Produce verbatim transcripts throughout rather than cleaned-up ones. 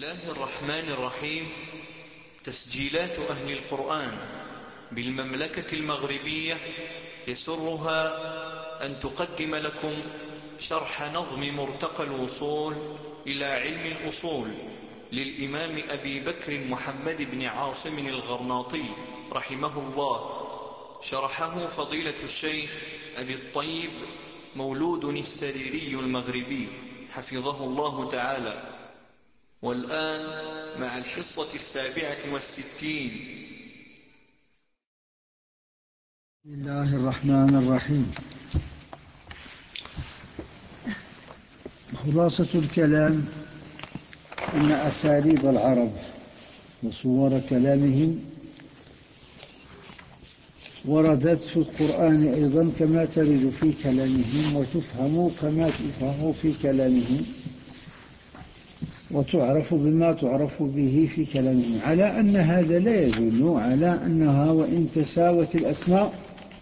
الله الرحمن الرحيم. تسجيلات أهل القرآن بالمملكة المغربية يسرها أن تقدم لكم شرح نظم مرتقى الوصول إلى علم الأصول للإمام أبي بكر محمد بن عاصم الغرناطي رحمه الله، شرحه فضيلة الشيخ أبي الطيب مولود السريري المغربي حفظه الله تعالى. والآن مع الحصة السابعة والستين. بسم الله الرحمن الرحيم. خلاصة الكلام أن أساليب العرب وصور كلامهم وردت في القرآن أيضا كما ترد في كلامهم وتفهم كما تفهم في كلامهم وتعرف بما تعرف به في كلامهم، على أن هذا لا يدل على أنها وإن تساوت الأسماء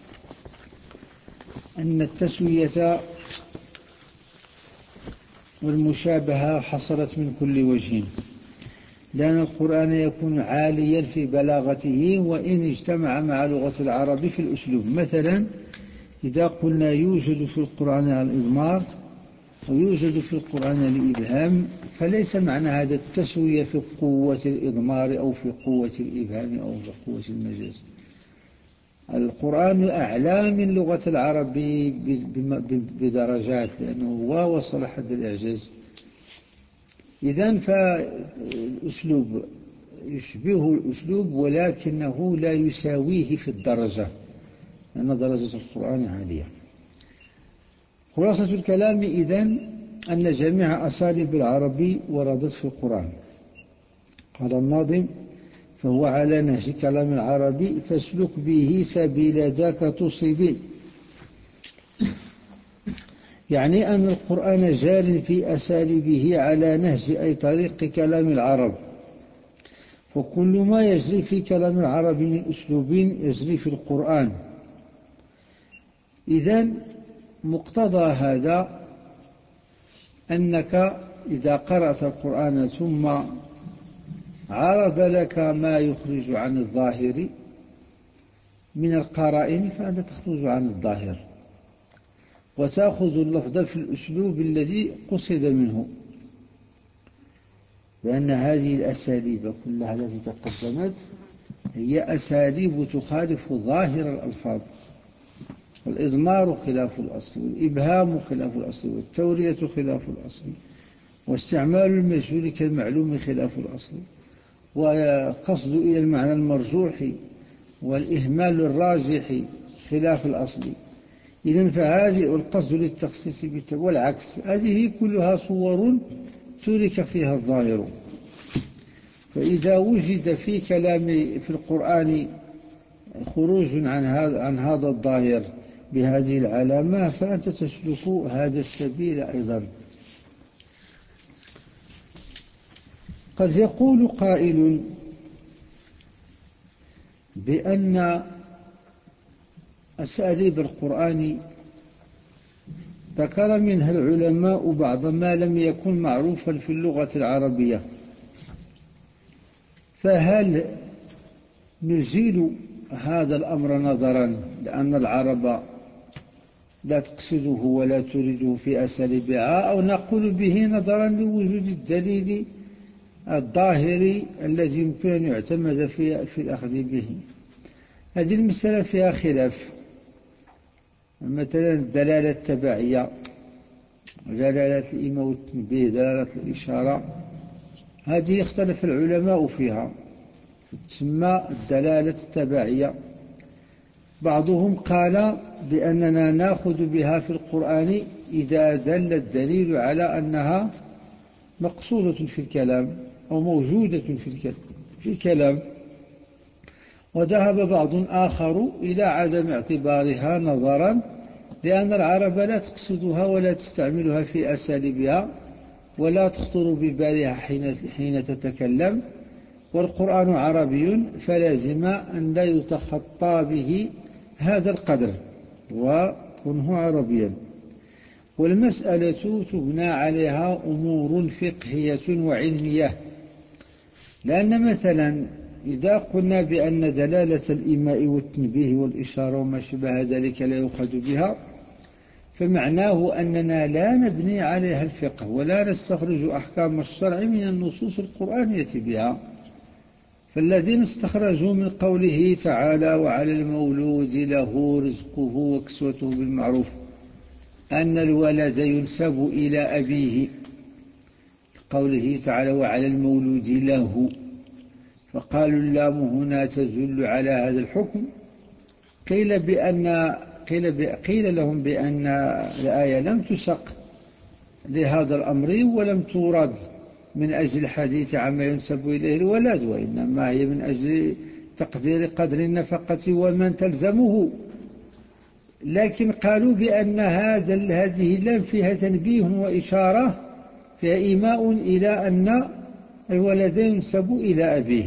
أن التسوية والمشابهة حصلت من كل وجه، لأن القرآن يكون عاليا في بلاغته وإن اجتمع مع لغة العرب في الأسلوب. مثلا إذا قلنا يوجد في القرآن الإضمار ويوجد في القرآن الإبهام، فليس معنى هذا التسوية في قوة الإضمار أو في قوة الإبهام أو في قوة المجاز. القرآن أعلى من لغة العرب بدرجات، لأنه هو وصل حد الإعجاز. إذن فالأسلوب يشبه الأسلوب ولكنه لا يساويه في الدرجة، لأن درجة القرآن عالية. خلاصة الكلام إذن أن جميع أساليب العرب وردت في القرآن. قال الناظم: فهو على نهج كلام العربي فاسلك به سبيل ذاك تصيب. يعني أن القرآن جار في أساليبه على نهج أي طريق كلام العرب، فكل ما يجري في كلام العرب من أسلوب يجري في القرآن. إذن مقتضى هذا أنك إذا قرأت القرآن ثم عرض لك ما يخرج عن الظاهر من القرائن فأنت تخرج عن الظاهر وتأخذ اللفظ في الأسلوب الذي قصد منه، لأن هذه الأساليب كلها التي تقدمت هي أساليب تخالف ظاهر الألفاظ. والإضمار خلاف الأصل، والإبهام خلاف الأصل، والتورية خلاف الأصل، واستعمال المجهول كالمعلوم خلاف الأصل، وقصد إلى المعنى المرجوح والإهمال الراجح خلاف الأصل. إذن فهذه والقصد للتخصيص والعكس، هذه كلها صور ترك فيها الظاهر. فإذا وجد في كلام في القرآن خروج عن هذا عن هذا الظاهر بهذه العلامة فأنت تسلك هذا السبيل أيضا. قد يقول قائل بأن أساليب القرآن ذكر منها العلماء بعض ما لم يكن معروفا في اللغة العربية، فهل نزيل هذا الأمر نظرا لأن العرب لا تقصده ولا تريده في أساليبها، أو نقول به نظرا لوجود الدليل الظاهري الذي يمكن أن يعتمد في, في الأخذ به؟ هذه المسألة فيها خلاف. مثلا الدلالة التبعية، دلالة الإيماء والتنبيه، دلالة الإشارة، هذه اختلف العلماء فيها، تسمى الدلالة التبعية. بعضهم قال بأننا نأخذ بها في القرآن إذا دل الدليل على أنها مقصودة في الكلام أو موجودة في الكلام. وذهب بعض آخر إلى عدم اعتبارها نظرا لأن العرب لا تقصدها ولا تستعملها في أساليبها ولا تخطر ببالها حين, حين تتكلم، والقرآن عربي فلازم أن لا يتخطى به هذا القدر وكونه عربيا. والمسألة تبنى عليها أمور فقهية وعلمية لأن مثلا إذا قلنا بأن دلالة الإيماء والتنبيه والإشارة وما شبه ذلك لا يؤخذ بها، فمعناه أننا لا نبني عليها الفقه ولا نستخرج أحكام الشرع من النصوص القرآنية بها. فالذين استخرجوا من قوله تعالى وعلى المولود له رزقه وكسوته بالمعروف أن الولد ينسب إلى أبيه، قوله تعالى وعلى المولود له، فقالوا اللام هنا تدل على هذا الحكم. قيل بأن قيل, قيل لهم بأن الآية لم تسق لهذا الأمر ولم تورد من أجل الحديث عما ينسب إليه الولد، وإنما هي من أجل تقدير قدر النفقة ومن تلزمه. لكن قالوا بأن هذا هذه اللام فيها تنبيه وإشارة، فيها إيماء إلى أن الولد ينسب إلى أبيه.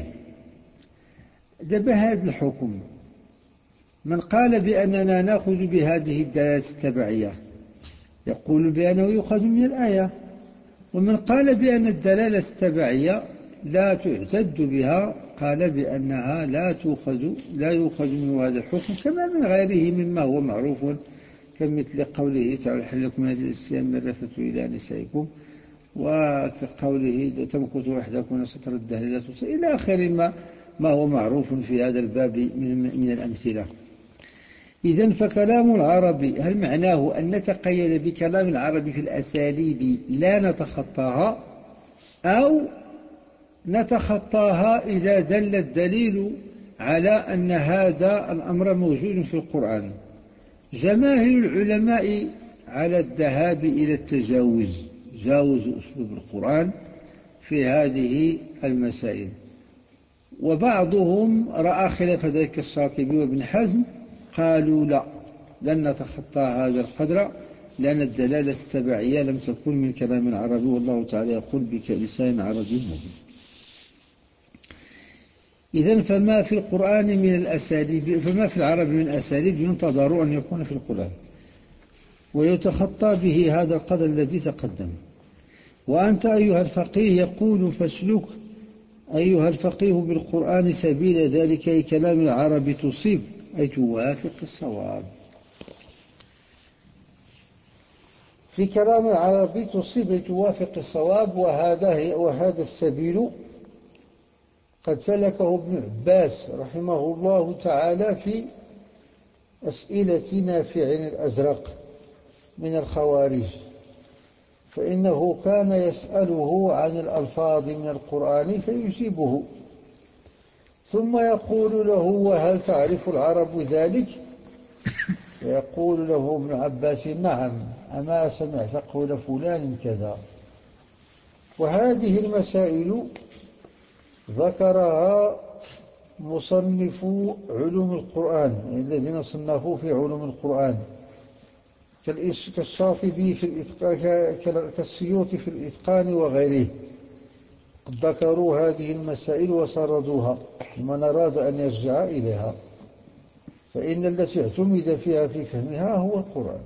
دب هذا الحكم من قال بأننا نأخذ بهذه الدلالة التبعية يقول بأنه يؤخذ من الآية، ومن قال بأن الدلالة التبعية لا تعتد بها قال بأنها لا تؤخذ لا يؤخذ من هذا الحكم، كما من غيره مما هو معروف كمثل قوله تعالى حل لكم من هذه الصيام من رفث إلى نسائكم، وكقوله تمكث وحدكم ستر الدهر لا توصل إلى آخر ما ما هو معروف في هذا الباب من, من الأمثلة. إذن فكلام العربي هل معناه أن نتقيد بكلام العربي في الأساليب لا نتخطاها، أو نتخطاها إذا دل الدليل على أن هذا الأمر موجود في القرآن؟ جماهير العلماء على الذهاب إلى التجاوز، جاوزوا أسلوب القرآن في هذه المسائل، وبعضهم رأى خلاف ذلك الشاطبي وابن حزم، قالوا لا لن نتخطى هذا القدر لأن الدلالة التبعية لم تكن من كلام العربي، والله تعالى يقول بلسان عربي مبين. إذن فما في القرآن من الأساليب فما في العرب من أساليب ينتظر أن يكون في القرآن ويتخطى به هذا القدر الذي تقدم. وأنت أيها الفقيه يقول فاسلك أيها الفقيه بالقرآن سبيل ذلك أي كلام العرب تصيب أي توافق الصواب. في كلام العربي تصيب أي توافق الصواب، وهذا وهذا السبيل قد سلكه ابن عباس رحمه الله تعالى في أسئلة نافع الأزرق من الخوارج، فإنه كان يسأله عن الألفاظ من القرآن فيجيبه، ثم يقول له وهل تعرف العرب ذلك؟ فيقول له ابن عباس نعم، أما سمعت قول فلان كذا. وهذه المسائل ذكرها مصنفو علوم القرآن الذين صنفوا في علوم القرآن كالشاطبي في الإتقان كالسيوطي في الإتقان وغيره، قد ذكروا هذه المسائل وسردوها لمن أراد أن يرجع إليها، فإن التي اعتمد فيها في فهمها هو القرآن.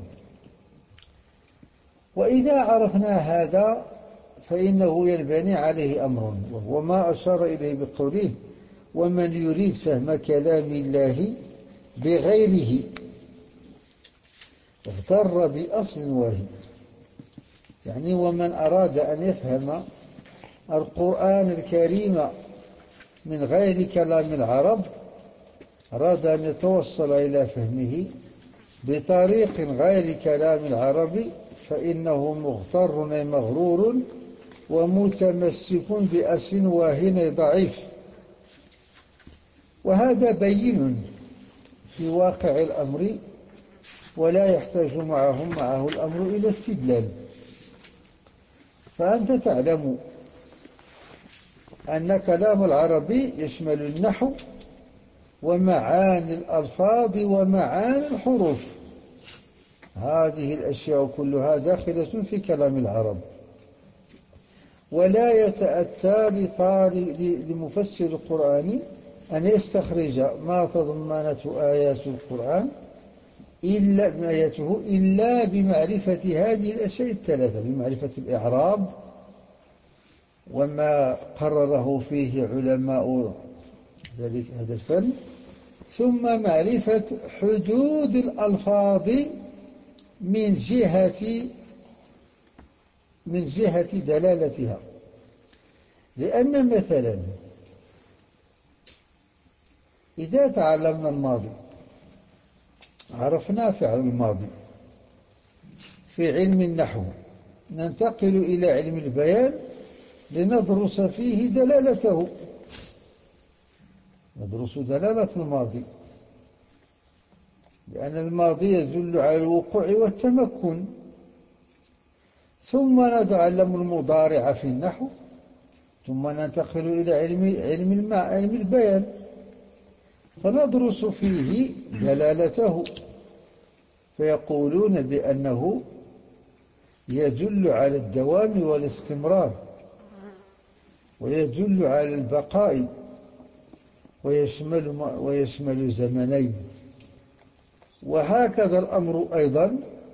وإذا عرفنا هذا فإنه ينبني عليه أمر، وهو ما أشار إليه بقوله ومن يريد فهم كلام الله بغيره اغتر بأصل واحد، يعني ومن أراد أن يفهم القرآن الكريم من غير كلام العرب، أراد أن يتوصل إلى فهمه بطريق غير كلام العرب، فإنه مغتر مغرور ومتمسك بأصل واهن ضعيف. وهذا بين في واقع الأمر ولا يحتاج معهم معه الأمر إلى استدلال. فأنت تعلم أن كلام العربي يشمل النحو ومعاني الألفاظ ومعاني الحروف، هذه الأشياء كلها داخلة في كلام العرب، ولا يتأتى لمفسر القرآن أن يستخرج ما تضمنته آيات القرآن إلا بآياته إلا بمعرفة هذه الأشياء الثلاثة، بمعرفة الإعراب وما قرره فيه علماء ذلك هذا الفن. ثم معرفة حدود الألفاظ من جهة من جهة دلالتها. لأن مثلا إذا تعلمنا الماضي عرفنا فعل الماضي في علم النحو، ننتقل إلى علم البيان لندرس فيه دلالته، ندرس دلالة الماضي، لأن الماضي يدل على الوقوع والتمكن. ثم نتعلم المضارع في النحو، ثم ننتقل إلى علم علم الماء علم البيان فندرس فيه دلالته، فيقولون بأنه يدل على الدوام والاستمرار، ويدل على البقاء، ويشمل ويشمل زمنين. وهكذا الأمر أيضا،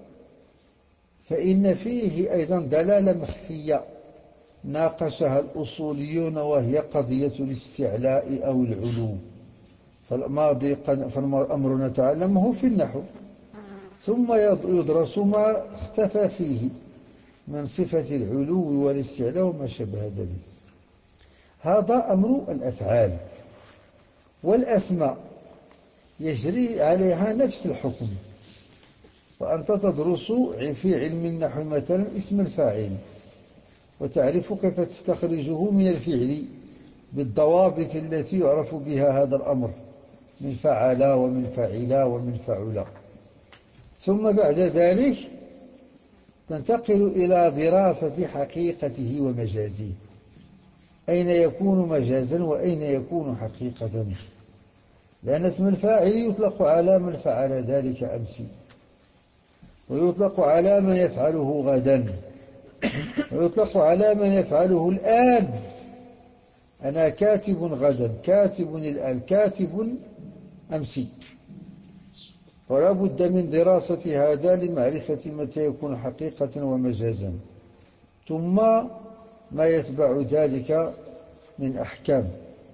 فإن فيه أيضا دلالة مخفية ناقشها الأصوليون، وهي قضية الاستعلاء أو العلو. فالماضي فالأمر نتعلمه في النحو، ثم يدرس ما اختفى فيه من صفة العلو والاستعلاء وما شابه ذلك. هذا أمر الأفعال. والأسماء يجري عليها نفس الحكم، فأنت تدرس في علم النحو مثلا اسم الفاعل، وتعرف كيف تستخرجه من الفعل بالضوابط التي يعرف بها هذا الأمر، من فعل ومن فعل ومن فعل. ثم بعد ذلك تنتقل إلى دراسة حقيقته ومجازه، أين يكون مجازا وأين يكون حقيقة، لأن اسم الفاعل يطلق على من فعل ذلك أمس، ويطلق على من يفعله غدا، ويطلق على من يفعله الآن. أنا كاتب غدا، كاتب الآن، كاتب أمس. ولا بد من دراسة هذا لمعرفة متى يكون حقيقة ومجازا، ثم ما يتبع ذلك من أحكام.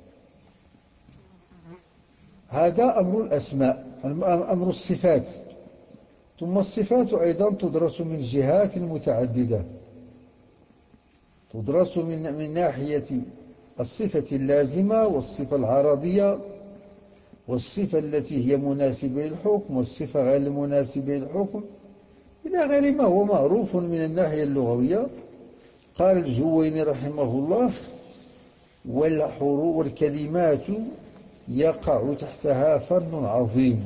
هذا أمر الأسماء، أمر الصفات. ثم الصفات أيضا تدرس من جهات متعددة، تدرس من, من ناحية الصفة اللازمة والصفة العرضية والصفة التي هي مناسبة للحكم والصفة غير المناسبة للحكم، إلى غير ما هو معروف من الناحية اللغوية. قال الجويني رحمه الله: والحروف والكلمات يقع تحتها فن عظيم.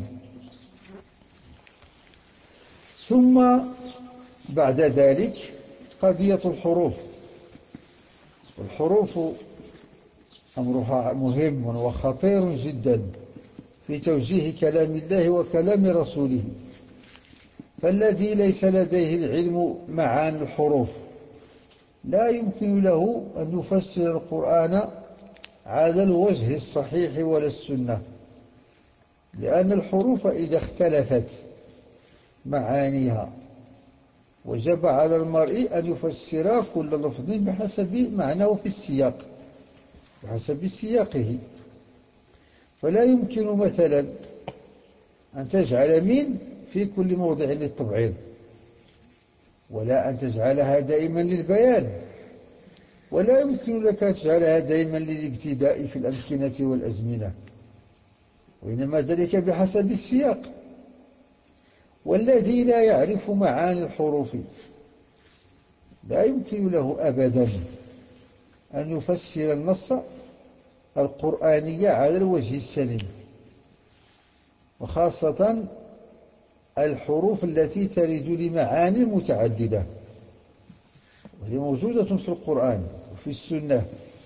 ثم بعد ذلك قضية الحروف. الحروف أمرها مهم وخطير جدا في توجيه كلام الله وكلام رسوله. فالذي ليس لديه العلم معاني الحروف لا يمكن له أن يفسر القرآن على الوجه الصحيح ولا السنة، لأن الحروف إذا اختلفت معانيها وجب على المرء أن يفسر كل لفظ بحسب معناه في السياق، بحسب سياقه. فلا يمكن مثلا أن تجعل من في كل موضع للتبعيض، ولا أن تجعلها دائما للبيان، ولا يمكن لك أن تجعلها دائما للابتداء في الأمكنة والأزمنة، وإنما ذلك بحسب السياق. والذي لا يعرف معاني الحروف لا يمكن له أبدا أن يفسر النص القرآني على الوجه السليم، وخاصة الحروف التي ترد لمعاني متعددة، وهي موجودة في القرآن وفي السنة.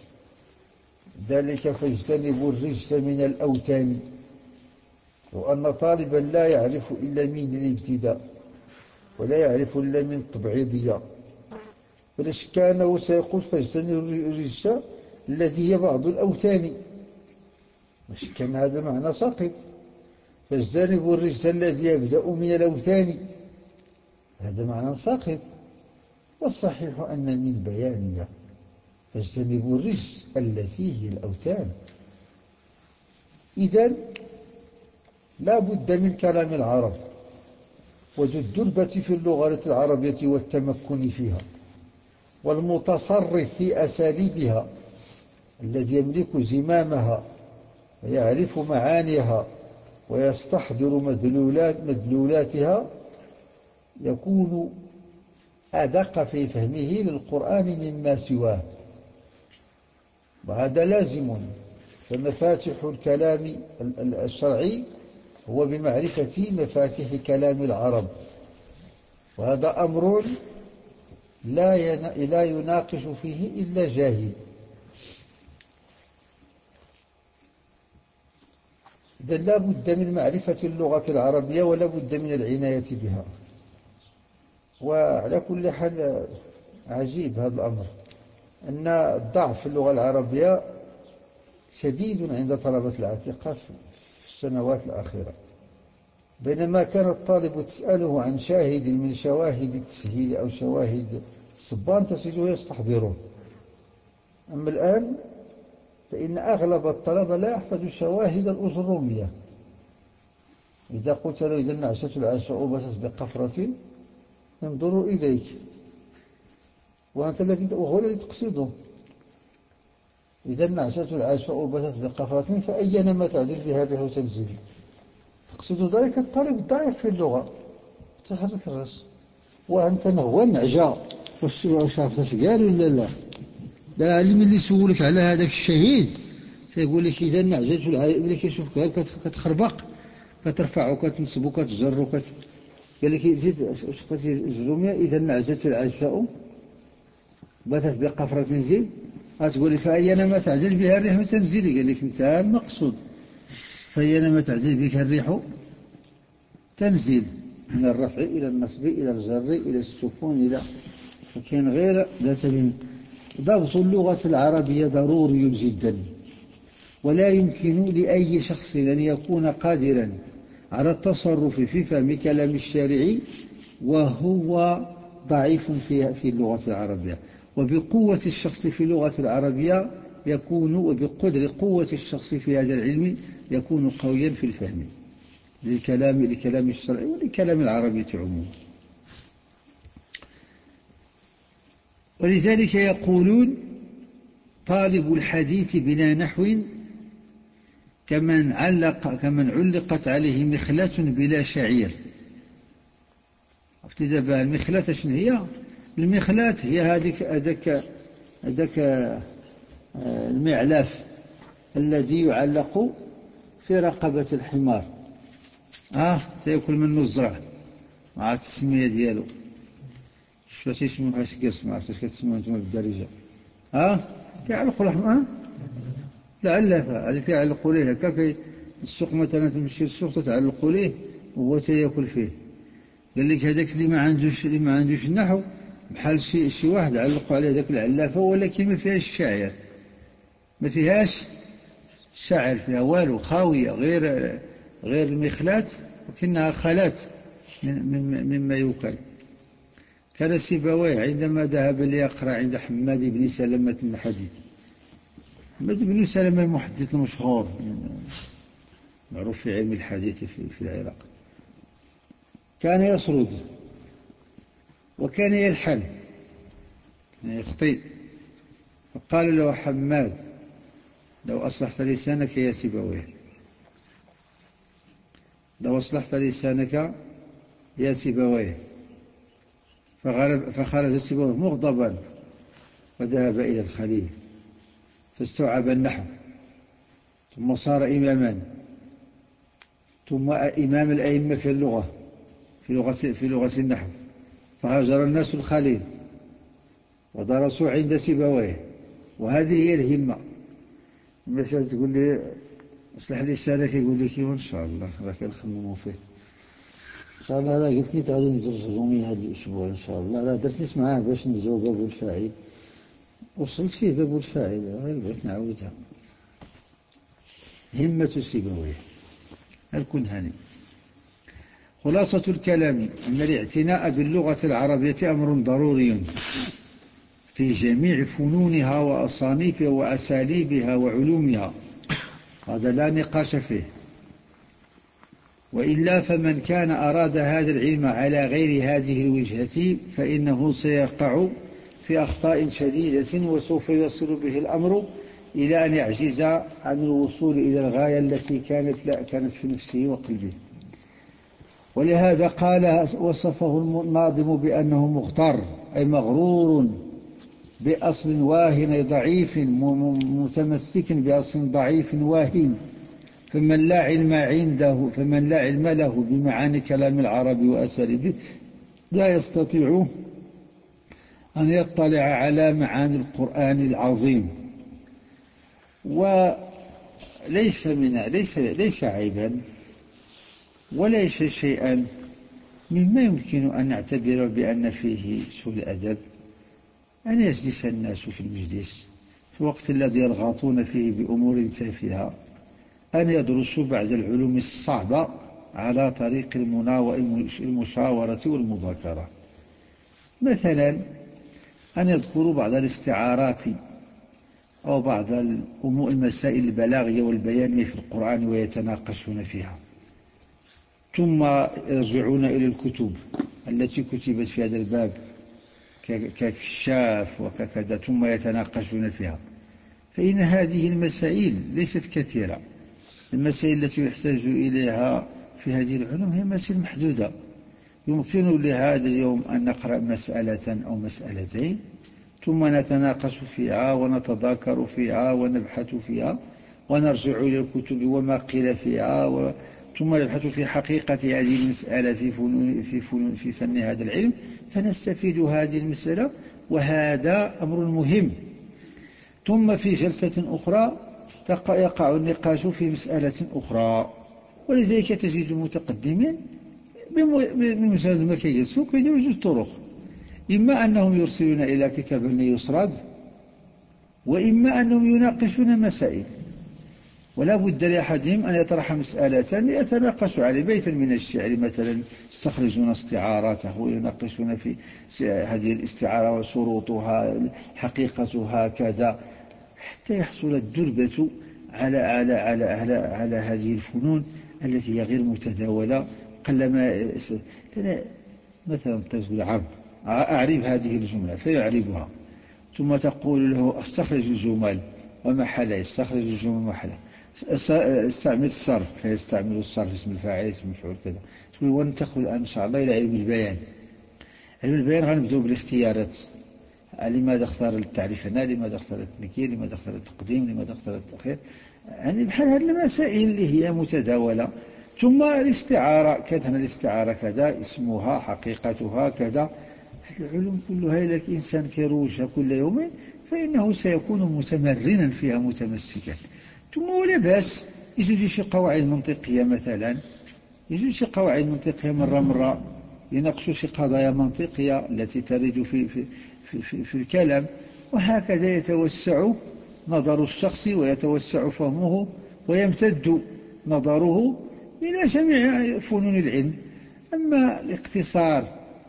ذلك فاجتنبوا الرجس من الأوثان. وأن طالبا لا يعرف إلا من الابتداء ولا يعرف إلا من التبعيضية، فلاش كان سيقول فاجتنبوا الرجس الذي هي بعض الأوثان، مش كان هذا معنى ساقط. فاجتنبوا الرجس الذي يبدأ من الأوثان، هذا معنى ساقط. والصحيح أن من بيانية، فاجتنبوا الرجس التي هي الأوثان. إذن لا بد من كلام العرب وذو الدربة في اللغة العربية والتمكن فيها والمتصرف في أساليبها الذي يملك زمامها ويعرف معانيها ويستحضر مدلولات مدلولاتها يكون أدق في فهمه للقرآن مما سواه، وهذا لازم. فمفاتح الكلام الشرعي هو بمعرفة مفاتيح كلام العرب، وهذا أمر لا لا يناقش فيه إلا جاهل. إذا لا بد من معرفة اللغة العربية ولا بد من العناية بها. وعلى كل حال عجيب هذا الأمر، أن الضعف في اللغة العربية شديد عند طلبة الاعتقاف في السنوات الأخيرة، بينما كان الطالب تسأله عن شاهد من شواهد التسهيل أو شواهد الصبان تجده يستحضرون. أما الآن فإن أغلب الطلبة لا يحفظ شواهد الأجرومية. إذا قلت له إذا النعشة العشاء بست بقفرة ينظر إليك وأنت الذي وهو الذي تقصده. إذا النعشة العشاء بست بقفرة فأينما تعدل بها الريح تنزل. تقصد ذلك الطالب الضعيف في اللغة. تحرك الرأس وأنت هو النعجة واش عرفت اش قال ولا لا؟ لا العلم اللي سولك على هذاك الشهيد تيقول لك إذا النعجة ملي كيشوفك كتخربق كترفع وكتنصب وكتجر وكت قال لك زيد واش قلتي الجرومية إذا النعجة العشاء باتت بقفرة زيد غتقول لي فأينما تعدل بها الريح تنزل. قال لك انت المقصود فأينما تعدل بك الريح تنزل، من الرفع إلى النصب إلى الجر إلى السكون إلى وكان غير ذات لم. ضبط اللغة العربية ضروري جدا، ولا يمكن لأي شخص أن يكون قادرا على التصرف في فهم كلام الشارع وهو ضعيف في في اللغة العربية. وبقوة الشخص في اللغة العربية يكون وبقدر قوة الشخص في هذا العلم يكون قويا في الفهم للكلام لكلام الشرع ولكلام العربية عموما. ولذلك يقولون طالب الحديث بلا نحو كمن علق كمن علقت عليه مخلة بلا شعير. عرفتي دابا المخلة شنو هي؟ المخلة هي هذيك هذاك هذاك المعلاف الذي يعلق في رقبة الحمار اه تاكل منه الزرع مع التسمية ديالو. شو تيسموها سكيرس ما عرفتش كتسموها نتوما بالدارجة اه كيعلقوا لحم اه لعلها هذيك يعلقوا ليه هكا. السوق مثلا تمشي للسوق تتعلقوا ليه وهو تياكل فيه. قال لك هذاك اللي ما عندوش اللي ما عندوش النحو بحال شي شي واحد علقوا عليه ذاك العلافة ولكن ما فيهاش الشعير، ما فيهاش الشعر فيها والو خاوية غير غير المخلات ولكنها خلات من مما يوكل. كان سيبويه عندما ذهب ليقرأ عند حماد بن سلمة الحديث. حماد بن سلمة المحدث المشهور معروف في علم الحديث في, في العراق، كان يسرد وكان يلحن يخطئ. فقال له حماد لو أصلحت لسانك يا سيبويه، لو أصلحت لسانك يا سيبويه. فخرج سيبويه مغضبا وذهب إلى الخليل فاستوعب النحو ثم صار إماما ثم إمام الأئمة في اللغة في لغة في لغة النحو. فهاجر الناس الخليل ودرسوا عند سيبويه، وهذه هي الهمة. مثلا تقول لي اصلح لسانك يقول لك ان شاء الله راه كنخمموا فيه ان شاء الله. راه قلت لك غادي ندرس الرومي هذا الاسبوع ان شاء الله، راه درت نسمع معاه باش نجاو باب الفاعل وصلت فيه باب الفاعل غير بغيت نعاودها. همة سيبويه الكنهاني. خلاصة الكلام أن الاعتناء باللغة العربية أمر ضروري في جميع فنونها وأصانيفها وأساليبها وعلومها، هذا لا نقاش فيه. وإلا فمن كان أراد هذا العلم على غير هذه الوجهة فإنه سيقع في أخطاء شديدة، وسوف يصل به الأمر إلى أن يعجز عن الوصول إلى الغاية التي كانت لا كانت في نفسه وقلبه. ولهذا قال وصفه الناظم بأنه مغتر، أي مغرور بأصل واهن ضعيف، متمسك بأصل ضعيف واهن. فمن لا علم عنده فمن لا علم له بمعاني كلام العرب وأساليبه لا يستطيع أن يطلع على معاني القرآن العظيم. وليس من ليس ليس عيبا وليس شيئا مما يمكن أن نعتبر بأن فيه سوء الأدب أن يجلس الناس في المجلس في الوقت الذي يرغطون فيه بأمور تافهة، أن يدرسوا بعض العلوم الصعبة على طريق المشاورة والمذاكرة. مثلا أن يذكروا بعض الاستعارات أو بعض المسائل البلاغية والبيانية في القرآن ويتناقشون فيها، ثم يرجعون إلى الكتب التي كتبت في هذا الباب ككشاف وككذا ثم يتناقشون فيها. فإن هذه المسائل ليست كثيرة. المسائل التي يحتاج إليها في هذه العلوم هي مسائل محدودة. يمكن لهذا اليوم أن نقرأ مسألة أو مسألتين ثم نتناقش فيها ونتذاكر فيها ونبحث فيها ونرجع إلى الكتب وما قيل فيها و... ثم نبحث في حقيقة هذه المسألة في فنون في فنون في فن هذا العلم، فنستفيد هذه المسألة، وهذا أمر مهم. ثم في جلسة أخرى يقع النقاش في مسألة أخرى. ولذلك تجد المتقدمين بمجرد ما كيجلسوا كيديروا جوج طرق: إما أنهم يرسلون إلى كتاب يسرد، وإما أنهم يناقشون مسائل. ولا بد لأحدهم أن يطرح مسألة ليتناقش عليه، بيتا من الشعر مثلا يستخرجون استعاراته ويناقشون في هذه الاستعارة وشروطها حقيقتها كذا، حتى يحصل الدربة على على على على على هذه الفنون التي هي غير متداولة. قلما مثلا تقول عرب أعرب هذه الجملة فيعربها، ثم تقول له استخرج الجمل ومحلها، يستخرج الجمل ومحلها. استعمل الصرف فيستعمل الصرف، اسم الفاعل اسم المفعول كذا. تقول وننتقل الآن إن شاء الله إلى علم البيان. علم البيان غنبدأ بالاختيارات: لماذا اختار التعريف هنا، لماذا اختار التنكير، لماذا اختار التقديم، لماذا اختار التأخير، يعني بحال هذه المسائل اللي هي متداولة. ثم الاستعارة كذا، الاستعارة كذا، اسمها حقيقتها كذا. العلوم كلها لك إنسان كيروجها كل يوم فإنه سيكون متمرنا فيها متمسكا. ثم ولا بأس يجد شي قواعد منطقية، مثلا يجد شي قواعد منطقية مرة مرة يناقشوا شي قضايا منطقية التي ترد في, في, في, في, في الكلام، وهكذا يتوسع نظر الشخص ويتوسع فهمه ويمتد نظره إلى جميع فنون العلم. أما الاقتصار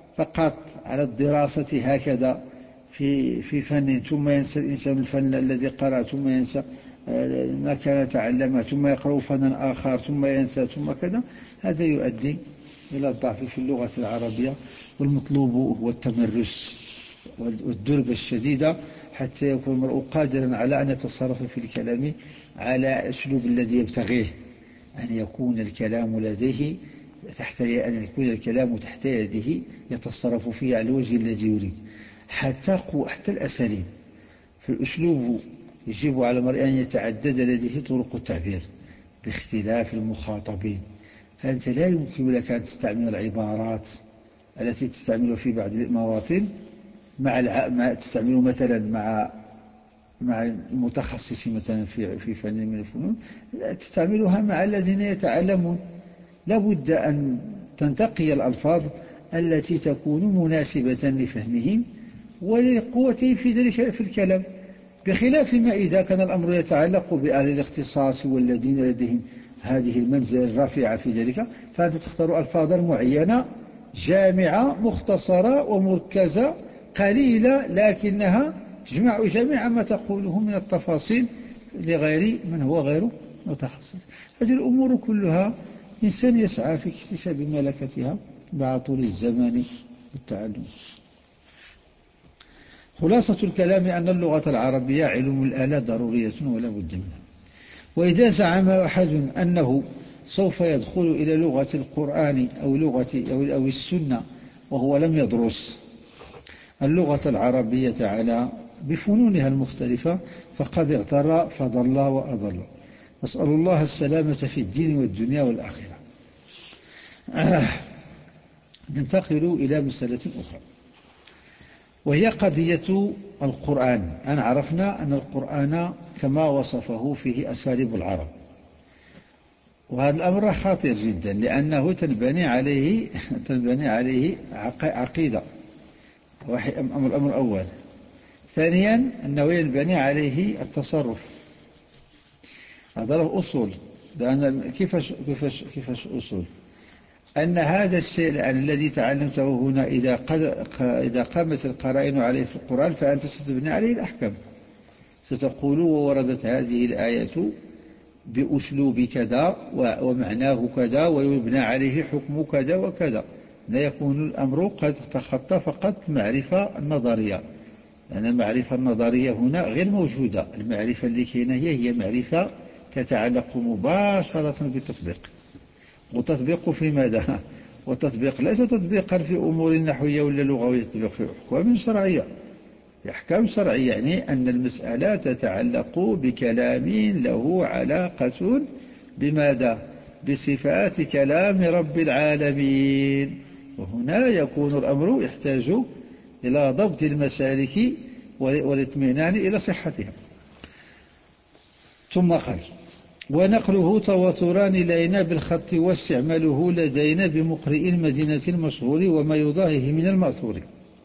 فقط على الدراسة هكذا في في فن ثم ينسى الإنسان الفن الذي قرأ، ثم ينسى ما كان تعلمه، ثم يقرأ فنا آخر ثم ينسى ثم كذا، هذا يؤدي إلى الضعف في اللغة العربية. والمطلوب هو التمرس والدربة الشديدة حتى يكون المرء قادرا على أن يتصرف في الكلام على أسلوب الذي يبتغيه، أن يكون الكلام لديه تحت أن يكون الكلام تحت يده يتصرف فيه على الوجه الذي يريد. حتى حتى الأساليب في الأسلوب يجب على المرء أن يتعدد لديه طرق التعبير باختلاف المخاطبين. فأنت لا يمكن لك أن تستعمل العبارات التي تستعملها في بعض المواطن مع الع... تستعمل مثلا مع مع المتخصص مثلا في في فن من الفنون، تستعملها مع الذين يتعلمون. لا بد أن تنتقي الألفاظ التي تكون مناسبة لفهمهم ولقوتهم في ذلك في الكلام، بخلاف ما إذا كان الأمر يتعلق بأهل الاختصاص والذين لديهم هذه المنزلة الرافعة في ذلك، فأنت تختار ألفاظا معينة جامعة مختصرة ومركزة قليلة لكنها تجمع جميع ما تقوله من التفاصيل لغير من هو غير متخصص. هذه الأمور كلها إنسان يسعى في اكتساب ملكتها مع طول الزمان والتعلم. خلاصة الكلام أن اللغة العربية علم الآلة ضرورية ولا بد منها. وإذا زعم أحد أنه سوف يدخل إلى لغة القرآن أو لغة أو السنة وهو لم يدرس اللغة العربية على بفنونها المختلفة فقد اغتر فضل وأضل. نسأل الله السلامة في الدين والدنيا والآخرة. آه. ننتقل إلى مسألة أخرى وهي قضية القرآن. أن عرفنا أن القرآن كما وصفه فيه أساليب العرب، وهذا الأمر خطير جدا لأنه تنبني عليه تنبني عليه عقيدة. الأمر الأول. ثانيا أنه ينبني عليه التصرف. هذا له أصول. لأن كيفاش كيفاش كيفاش أصول؟ أن هذا الشيء الذي تعلمته هنا إذا قد إذا قامت القرائن عليه في القرآن فأنت ستبني عليه الأحكام. ستقول ووردت هذه الآية بأسلوب كذا ومعناه كذا ويبنى عليه حكم كذا وكذا. لا يكون الأمر قد تخطى فقط المعرفة النظرية، لأن المعرفة النظرية هنا غير موجودة. المعرفة اللي كاينة هي هي معرفة تتعلق مباشرة بالتطبيق. وتطبيق في ماذا؟ وتطبيق ليس تطبيقا في أمور نحوية ولا لغوية، تطبيق في أحكام شرعية. في أحكام شرعية يعني أن المسألة تتعلق بكلام له علاقة بماذا؟ بصفات كلام رب العالمين. وهنا يكون الأمر يحتاج إلى ضبط المسالك والاطمئنان إلى صحتها. ثم قال ونقله تواتران إلينا بالخط واستعماله لدينا بمقرئ المدينة المشهور وما يضاهيه من المأثور.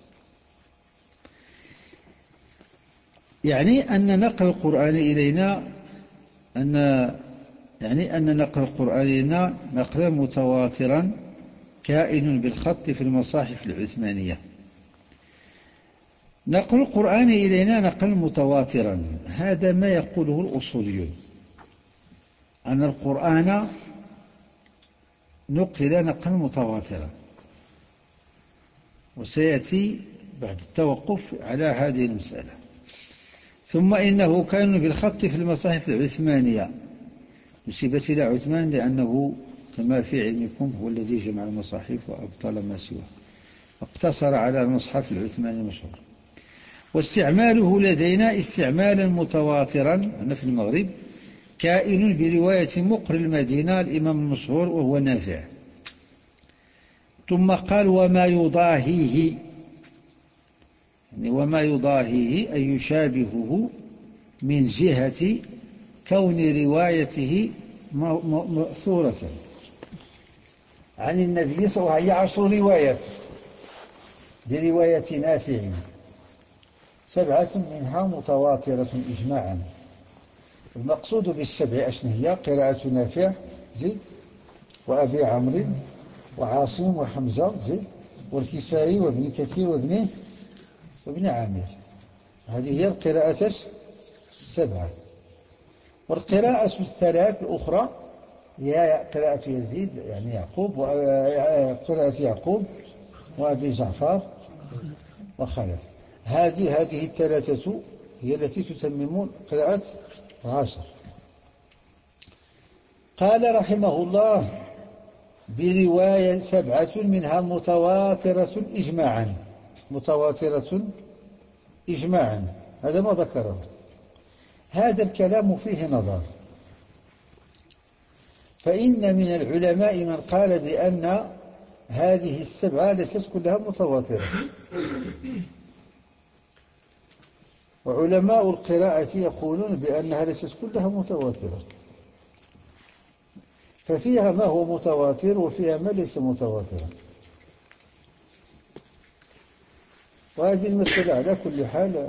يعني أن نقل القرآن إلينا أن يعني أن نقل القرآن إلينا نقلا متواترا كائن بالخط في المصاحف العثمانية. نقل القرآن إلينا نقلا متواترا هذا ما يقوله الأصوليون، أن القرآن نقل نقلا متواترا. وسيأتي بعد التوقف على هذه المسألة. ثم إنه كان بالخط في المصاحف العثمانية، نسبت إلى عثمان لأنه كما في علمكم هو الذي جمع المصاحف وأبطل ما سواه، اقتصر على المصحف العثماني المشهور. واستعماله لدينا استعمالا متواترا هنا في المغرب كائن برواية مقر المدينة الإمام المشهور وهو نافع. ثم قال وما يضاهيه، يعني وما يضاهيه أي يشابهه من جهة كون روايته مأثورة عن النبي صلى الله عليه وسلم. هي عشر روايات برواية نافع، سبعة منها متواترة إجماعا. المقصود بالسبع أشن هي قراءة نافع زيد وأبي عمرو وعاصم وحمزة زيد والكسائي وابن كثير وابن وابن عامر. هذه هي القراءة السبعة. والقراءة الثلاث الأخرى هي قراءة يزيد يعني يعقوب وقراءة يعقوب وأبي جعفر وخلف. هذه هذه الثلاثة هي التي تتمم قراءة العشر. قال رحمه الله برواية سبعة منها متواترة إجماعا. متواترة إجماعا هذا ما ذكره. هذا الكلام فيه نظر، فإن من العلماء من قال بأن هذه السبعة ليست كلها متواترة، وعلماء القراءة يقولون بأنها ليست كلها متواترة، ففيها ما هو متواتر وفيها ما ليس متواترا. وهذه المسألة على كل حال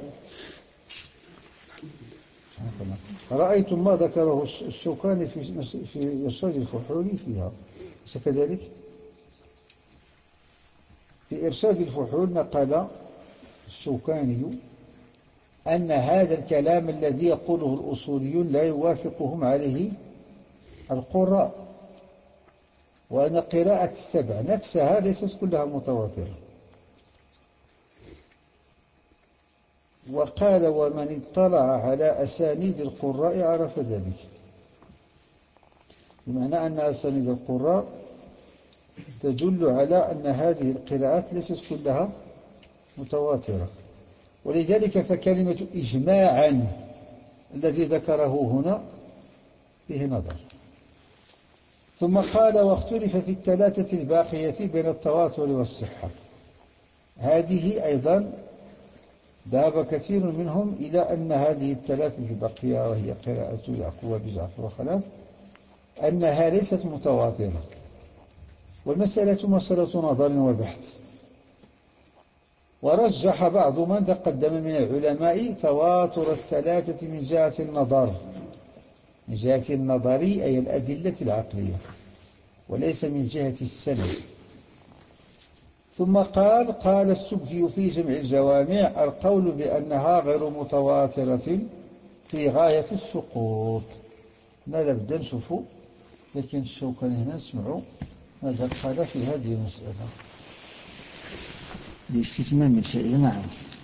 رأيتم ما ذكره الشوكاني في في إرشاد الفحول فيها، أليس كذلك؟ في إرشاد الفحول نقل الشوكاني أن هذا الكلام الذي يقوله الأصوليون لا يوافقهم عليه القراء، وأن قراءة السبع نفسها ليست كلها متواترة. وقال ومن اطلع على أسانيد القراء عرف ذلك، بمعنى أن أسانيد القراء تدل على أن هذه القراءات ليست كلها متواترة. ولذلك فكلمة إجماعا الذي ذكره هنا فيه نظر. ثم قال واختلف في الثلاثة الباقية بين التواتر والصحة. هذه أيضا ذهب كثير منهم إلى أن هذه الثلاثة الباقية وهي قراءة يعقوب بجعفر وخلف أنها ليست متواترة، والمسألة مسألة نظر وبحث. ورجح بعض من تقدم من العلماء تواتر الثلاثة من جهة النظر، من جهة النظر أي الأدلة العقلية، وليس من جهة السند. ثم قال قال السبكي في جمع الجوامع القول بأنها غير متواترة في غاية السقوط. هنا لابد نشوفوا، لكن الشوكاني هنا نسمعوا ماذا قال في هذه المسألة لاستتمام الفائدة. نعم.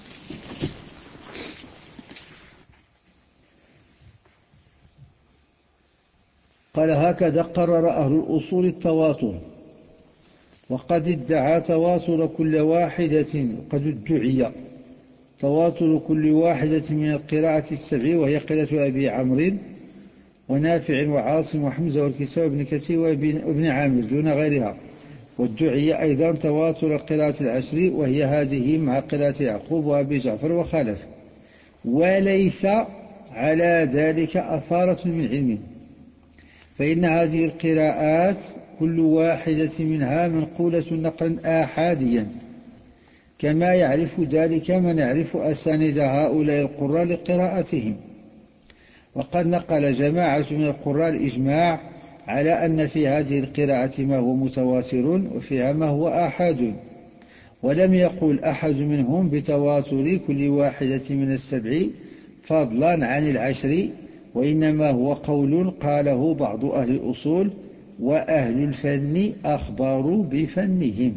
قال هكذا قرر أهل الأصول التواتر، وقد ادعى تواتر كل واحدة قد ادعي تواتر كل واحدة من القراءة السبع، وهي قراءة أبي عمرو ونافع وعاصم وحمزة والكساء وابن كثير وابن عامر دون غيرها. وادعي أيضا تواتر القراءة العشر، وهي هذه مع قراءة يعقوب وأبي جعفر وخالف. وليس على ذلك أثارة من علم، فإن هذه القراءات كل واحدة منها منقولة نقلا آحاديا، كما يعرف ذلك من يعرف أسانيد هؤلاء القراء لقراءتهم. وقد نقل جماعة من القراء الإجماع على أن في هذه القراءة ما هو متواتر وفيها ما هو آحاد، ولم يقل أحد منهم بتواتر كل واحدة من السبع فضلا عن العشر، وإنما هو قول قاله بعض أهل الأصول، وأهل الفن أخبروا بفنهم.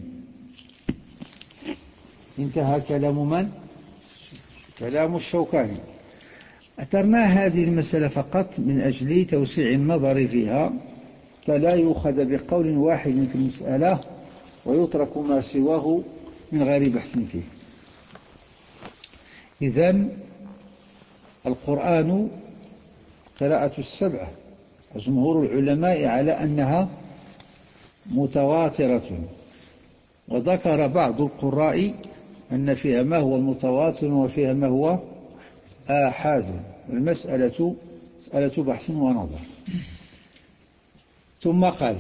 انتهى كلام من؟ كلام الشوكاني. أثرنا هذه المسألة فقط من أجل توسيع النظر فيها، فلا يؤخذ بقول واحد في المسألة ويترك ما سواه من غير بحث فيه. إذن القرآن قراءة السبعة جمهور العلماء على أنها متواترة، وذكر بعض القراء أن فيها ما هو متواتر وفيها ما هو آحاد، والمسألة مسألة بحث ونظر. ثم قال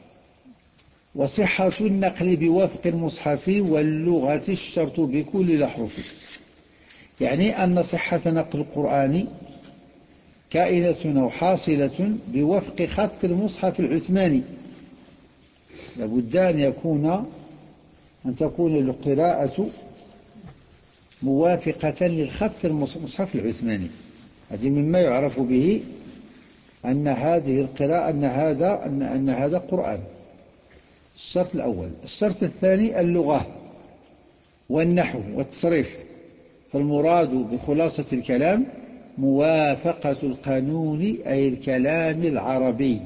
وصحة النقل بوفق المصحف واللغة الشرط بكل الأحرف، يعني أن صحة نقل القرآن كائنة أو حاصلة بوفق خط المصحف العثماني. لابد أن يكون أن تكون القراءة موافقة للخط المصحف العثماني. هذه مما يعرف به أن هذه القراءة أن هذا أن, أن هذا قرآن. الشرط الأول. الشرط الثاني اللغة والنحو والتصريف، فالمراد بخلاصة الكلام موافقة القانون أي الكلام العربي.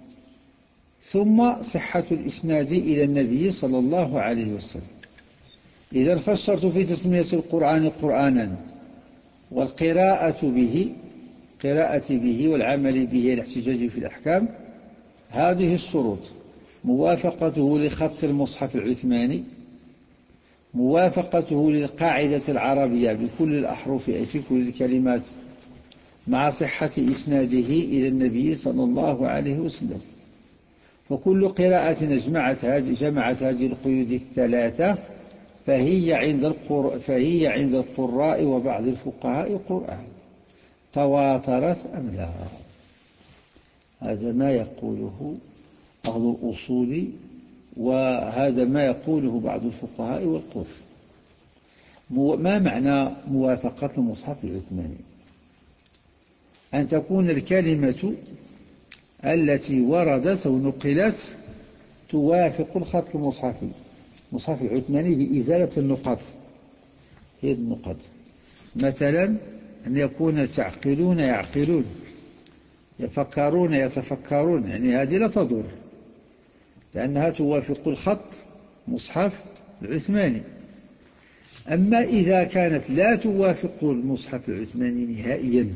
ثم صحة الإسناد إلى النبي صلى الله عليه وسلم. إذا فالشرط في تسمية القرآن قرآنا والقراءة به قراءة به والعمل به والاحتجاج في الأحكام، هذه الشروط: موافقته لخط المصحف العثماني، موافقته للقاعدة العربية بكل الأحرف أي في كل الكلمات، مع صحة إسناده إلى النبي صلى الله عليه وسلم. وكل قراءة جمعت هذه جمعت هذه القيود الثلاثة فهي عند القر فهي عند القراء وبعض الفقهاء قرآن. تواترت أم لا؟ هذا ما يقوله أهل الأصول، وهذا ما يقوله بعض الفقهاء والقراء. ما معنى موافقة المصحف العثماني؟ أن تكون الكلمة التي وردت أو نقلت توافق الخط المصحفي المصحف العثماني بإزالة النقاط. هي النقاط مثلا أن يكون تعقلون يعقلون، يفكرون يتفكرون، يعني هذه لا تضر لأنها توافق الخط المصحف العثماني. أما إذا كانت لا توافق المصحف العثماني نهائيا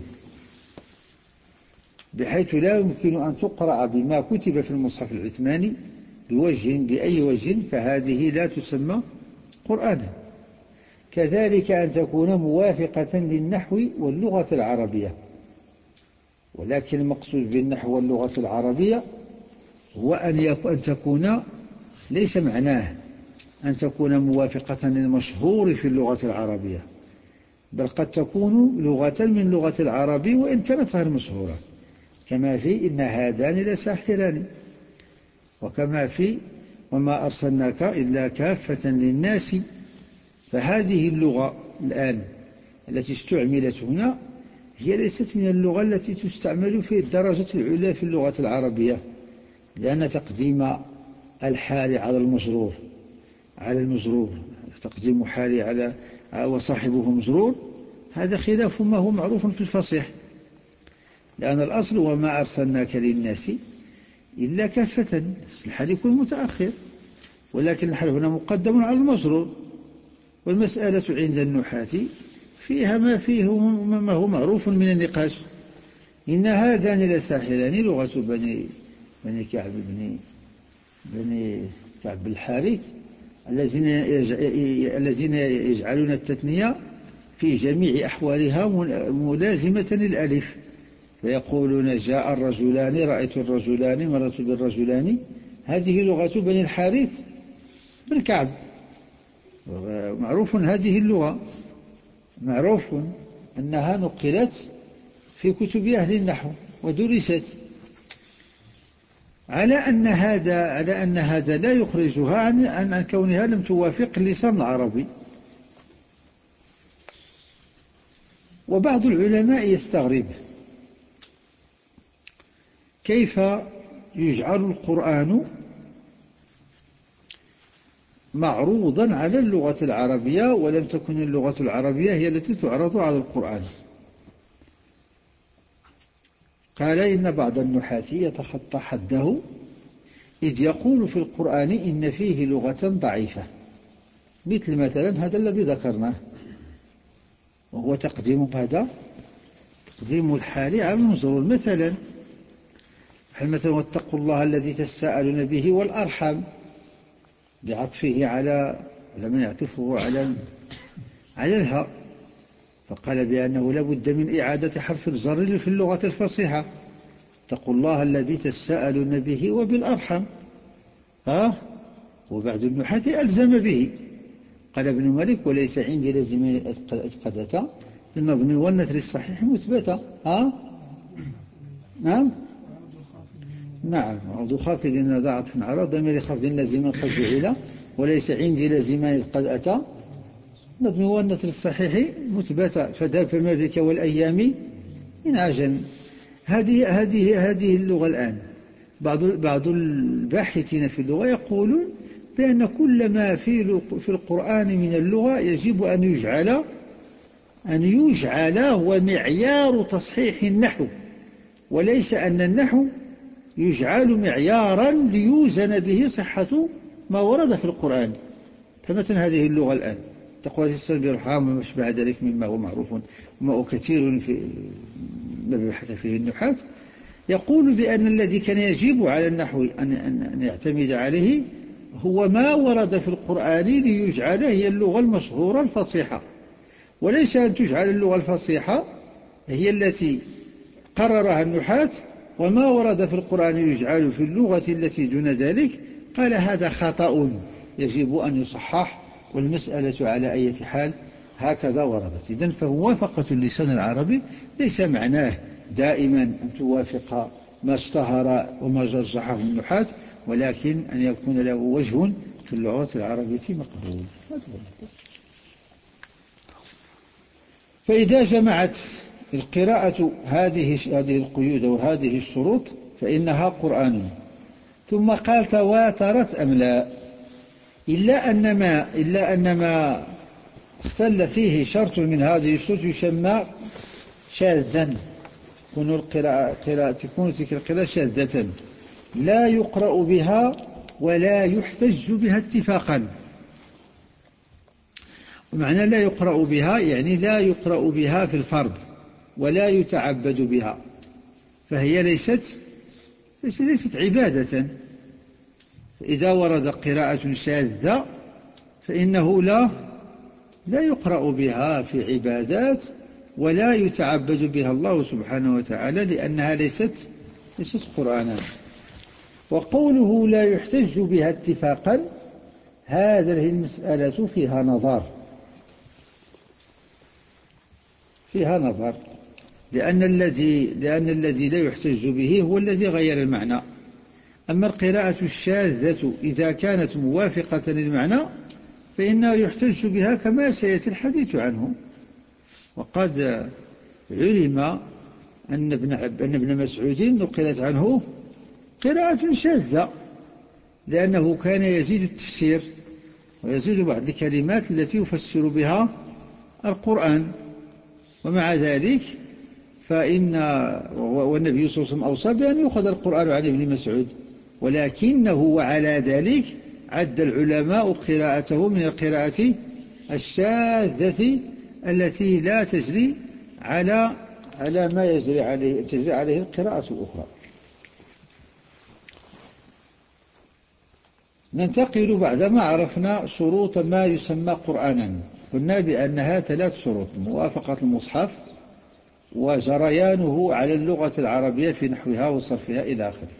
بحيث لا يمكن أن تقرأ بما كتب في المصحف العثماني بوجه بأي وجه، فهذه لا تسمى قرآنا. كذلك أن تكون موافقة للنحو واللغة العربية، ولكن المقصود بالنحو واللغة العربية هو أن تكون ليس معناه أن تكون موافقة للمشهور في اللغة العربية، بل قد تكون لغة من لغة العربي وإن كانت غير مشهورة، كما في إن هذان لساحران، وكما في وما أرسلناك إلا كافة للناس. فهذه اللغة الآن التي استعملت هنا هي ليست من اللغة التي تستعمل في الدرجة العليا في اللغة العربية، لأن تقديم الحال على المجرور على المجرور تقديم حالي على وصاحبه مجرور هذا خلاف ما هو معروف في الفصيح، لأن الأصل وما أرسلناك للناس إلا كافة، الحال يكون متأخر، ولكن الحال هنا مقدم على المجرور. والمسألة عند النحاة فيها ما فيه ما هو معروف من النقاش. إن هذان لساحران لغة بني بني كعب بن بني كعب الحارث الذين الذين يجعلون التثنية في جميع أحوالها ملازمة للألف، فيقولون جاء الرجلان، رأيت الرجلان، مررت بالرجلان. هذه لغة بني الحارث بن كعب، معروف هذه اللغة، معروف أنها نقلت في كتب أهل النحو ودرست، على أن هذا على أن هذا لا يخرجها عن عن كونها لم توافق اللسان العربي. وبعض العلماء يستغرب كيف يجعل القرآن معروضا على اللغة العربية ولم تكن اللغة العربية هي التي تعرض على القرآن. قال إن بعض النحاة يتخطى حده إذ يقول في القرآن إن فيه لغة ضعيفة، مثل مثلا هذا الذي ذكرناه، وهو تقديم هذا تقديم الحال على المجرور. مثلا مثلا واتقوا الله الذي تساءلون به والأرحام، بعطفه على من يعطفه على على الهاء، فقال بأنه لا بد من إعادة حرف الجر في اللغة الفصيحة، اتقوا الله الذي تساءلون به وبالأرحام. ها وبعد النحاة ألزم به، قال ابن مالك وليس عندي لازم أتقدت بالنظم والنثر الصحيح مثبتة. ها نعم نعم عوض خافض إن ضاعت في عرض ضمير خفض لازما قد جعل وليس عندي لازمان قد أتى نظم والنثر الصحيح مثبتة، فذا فما بك والأيام من عجم. هذه هذه هذه اللغة الآن بعض بعض الباحثين في اللغة يقولون بأن كل ما في في القرآن من اللغة يجب أن يجعل أن يجعل هو معيار تصحيح النحو، وليس أن النحو يجعل معيارا ليوزن به صحة ما ورد في القرآن. فمثلا هذه اللغة الآن تقول تستوي بالأرحام وما شابه ذلك مما هو معروف وما هو كثير في ما بحث فيه النحاة، يقول بأن الذي كان يجب على النحو أن, أن يعتمد عليه هو ما ورد في القرآن ليجعل هي اللغة المشهورة الفصيحة، وليس أن تجعل اللغة الفصيحة هي التي قررها النحاة وما ورد في القرآن يجعل في اللغة التي دون ذلك. قال هذا خطأ يجب أن يصحح، والمسألة على أي حال هكذا وردت. إذن فموافقة اللسان العربي ليس معناه دائما أن توافق ما اشتهر وما جرجحه النحاة، ولكن أن يكون له وجه في اللغة العربية مقبول. فإذا جمعت القراءة هذه هذه القيود وهذه الشروط فإنها قرآن. ثم قال تواترت أم لا، إلا أن ما إلا أن ما اختل فيه شرط من هذه الشروط يسمى شاذا، تكون القراءة قراءة تكون تلك القراءة شاذة لا يقرأ بها ولا يحتج بها اتفاقا. ومعنى لا يقرأ بها يعني لا يقرأ بها في الفرض ولا يتعبد بها، فهي ليست ليست عبادة. إذا ورد قراءة شاذة فإنه لا لا يقرأ بها في عبادات ولا يتعبد بها الله سبحانه وتعالى، لأنها ليست ليست قرآنا. وقوله لا يحتج بها اتفاقا، هذه المسألة فيها نظر فيها نظر لأن الذي لأن الذي لا يحتج به هو الذي غير المعنى. أما القراءة الشاذة إذا كانت موافقة للمعنى فإنه يحتج بها كما سيأتي الحديث عنه. وقد علم أن ابن أن ابن مسعود نقلت عنه قراءة شاذة، لأنه كان يزيد التفسير ويزيد بعض الكلمات التي يفسر بها القرآن. ومع ذلك فإن والنبي صلى الله عليه وسلم أوصى بأن يؤخذ القرآن عن ابن مسعود، ولكنه وعلى ذلك عد العلماء قراءته من القراءة الشاذة التي لا تجري على على ما يجري عليه تجري عليه القراءة الأخرى. ننتقل بعدما عرفنا شروط ما يسمى قرآنا. قلنا بأنها ثلاث شروط: موافقة المصحف وجريانه على اللغة العربية في نحوها وصرفها إلى آخره.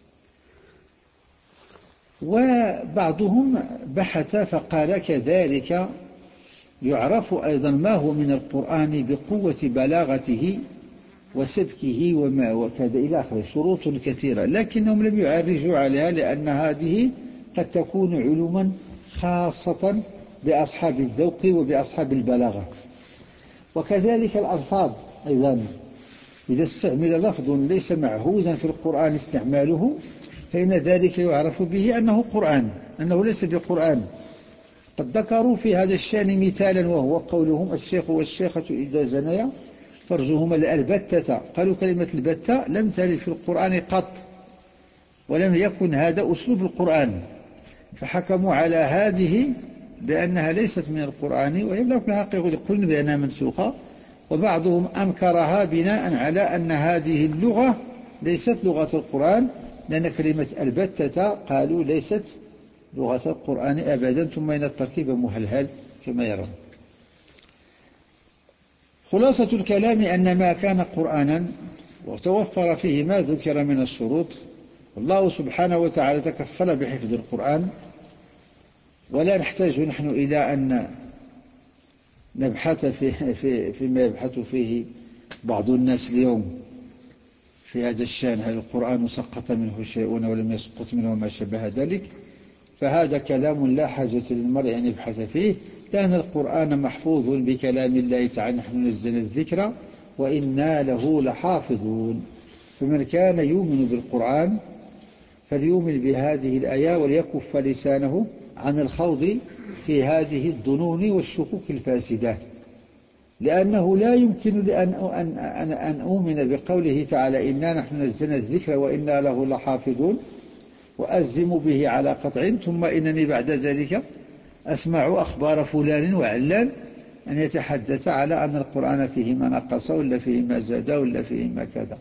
وبعضهم بحث فقال كذلك يعرف أيضا ما هو من القرآن بقوة بلاغته وسبكه وما وكذا إلى آخره، شروط كثيرة، لكنهم لم يعرجوا عليها لأن هذه قد تكون علوما خاصة بأصحاب الذوق وبأصحاب البلاغة. وكذلك الألفاظ أيضا، إذا استعمل لفظ ليس معهودا في القرآن استعماله فإن ذلك يعرف به أنه قرآن أنه ليس بقرآن. قد ذكروا في هذا الشأن مثالا، وهو قولهم الشيخ والشيخة إذا زنيا فرجهما البتة. قالوا كلمة البتة لم ترد في القرآن قط، ولم يكن هذا أسلوب القرآن، فحكموا على هذه بأنها ليست من القرآن، وهي في الحقيقة قلنا بأنها منسوخة. وبعضهم أنكرها بناء على أن هذه اللغة ليست لغة القرآن، لأن كلمة البتة قالوا ليست لغة القرآن أبدا، ثم إن التركيب مهلهل كما يرون. خلاصة الكلام أن ما كان قرآنا وتوفر فيه ما ذكر من الشروط، الله سبحانه وتعالى تكفل بحفظ القرآن، ولا نحتاج نحن إلى أن نبحث في في فيما يبحث فيه بعض الناس اليوم في هذا الشأن، هل القرآن سقط منه شيء ولم يسقط منه وما شبه ذلك. فهذا كلام لا حاجة للمرء أن يبحث فيه، لأن القرآن محفوظ بكلام الله تعالى: نحن نزلنا الذكر وإنا له لحافظون. فمن كان يؤمن بالقرآن فليؤمن بهذه الآية وليكف لسانه عن الخوض في هذه الظنون والشكوك الفاسدة، لأنه لا يمكن لأن أن أن أن أؤمن بقوله تعالى: إنا نحن نزلنا الذكر وإنا له لحافظون، وأزم به على قطع، ثم إنني بعد ذلك أسمع أخبار فلان وعلان أن يتحدث على أن القرآن فيه ما نقص ولا فيه ما زاد ولا فيه ما كذا.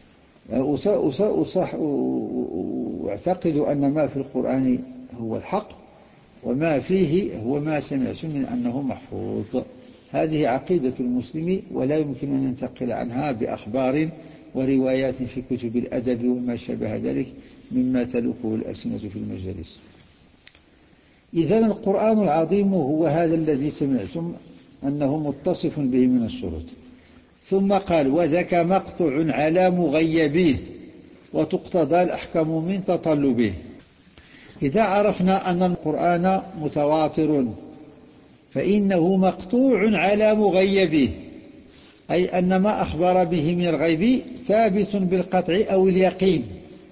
وأعتقد أن ما في القرآن هو الحق، وما فيه هو ما سمعت من أنه محفوظ. هذه عقيدة المسلم، ولا يمكن أن ننتقل عنها بأخبار وروايات في كتب الأدب وما شابه ذلك مما تلوكه الألسنة في المجالس. إذن القرآن العظيم هو هذا الذي سمعتم أنه متصف به من الشروط. ثم قال: وذاك مقطع على مغيبيه وتقتضى الأحكام من تطلبه. إذا عرفنا أن القرآن متواتر فإنه مقطوع على مغيبيه. أي أن ما أخبر به من الغيب ثابت بالقطع أو اليقين،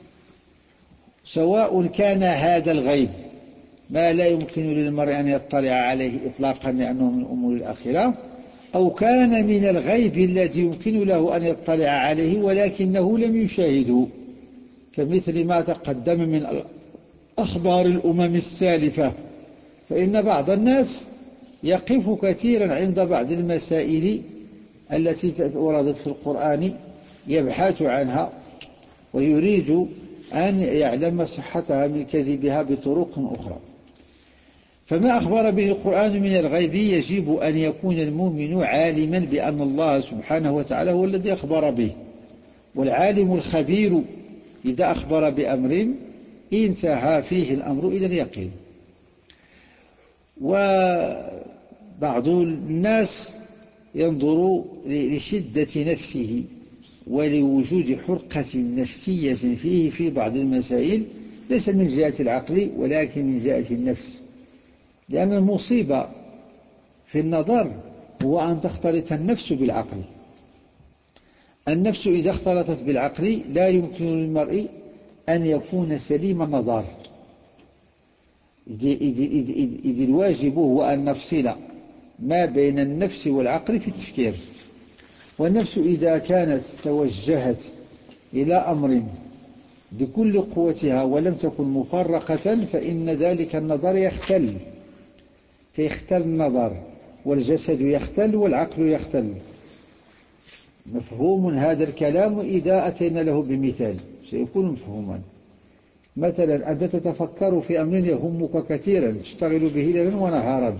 سواء كان هذا الغيب ما لا يمكن للمرء أن يطلع عليه إطلاقا لأنه من أمور الآخرة، أو كان من الغيب الذي يمكن له أن يطلع عليه ولكنه لم يشاهده، كمثل ما تقدم من أخبار الأمم السالفة. فإن بعض الناس يقف كثيرا عند بعض المسائل التي وردت في القرآن يبحث عنها ويريد أن يعلم صحتها من كذبها بطرق أخرى. فما أخبر به القرآن من الغيب يجب أن يكون المؤمن عالما بأن الله سبحانه وتعالى هو الذي أخبر به. والعالم الخبير إذا أخبر بأمر انتهى فيه الأمر إلى اليقين. وبعض الناس ينظر لشدة نفسه ولوجود حرقة نفسية فيه في بعض المسائل، ليس من جهة العقل ولكن من جهة النفس، لأن المصيبة في النظر هو أن تختلط النفس بالعقل. النفس إذا اختلطت بالعقل لا يمكن للمرء أن يكون سليم النظر، إذ الواجب هو أن نفصل ما بين النفس والعقل في التفكير. والنفس إذا كانت توجهت إلى أمر بكل قوتها ولم تكن مفرقة فإن ذلك النظر يختل، فيختل النظر والجسد يختل والعقل يختل. مفهوم هذا الكلام إذا أتينا له بمثال سيكون مفهوما. مثلا أنت تتفكر في أمر يهمك كثيرا تشتغل به ليلا ونهارا،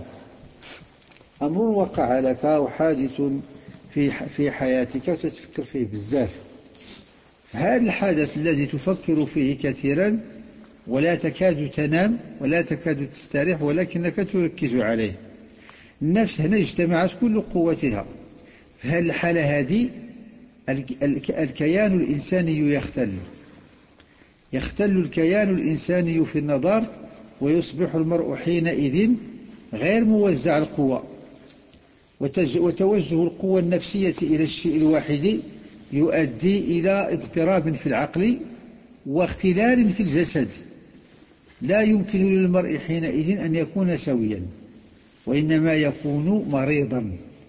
أمر وقع لك وحادث في في حياتك وتتفكر فيه بزاف. هذا الحدث الذي تفكر فيه كثيرا ولا تكاد تنام ولا تكاد تستريح ولكنك تركز عليه، النفس هنا اجتمعت كل قوتها. في هذه الحالة هذه الكيان الإنساني يختل يختل الكيان الإنساني في النظر، ويصبح المرء حينئذ غير موزع القوى، وتوجه القوى النفسية إلى الشيء الواحد يؤدي إلى اضطراب في العقل واختلال في الجسد. لا يمكن للمرء حينئذ أن يكون سويا وإنما يكون مريضا.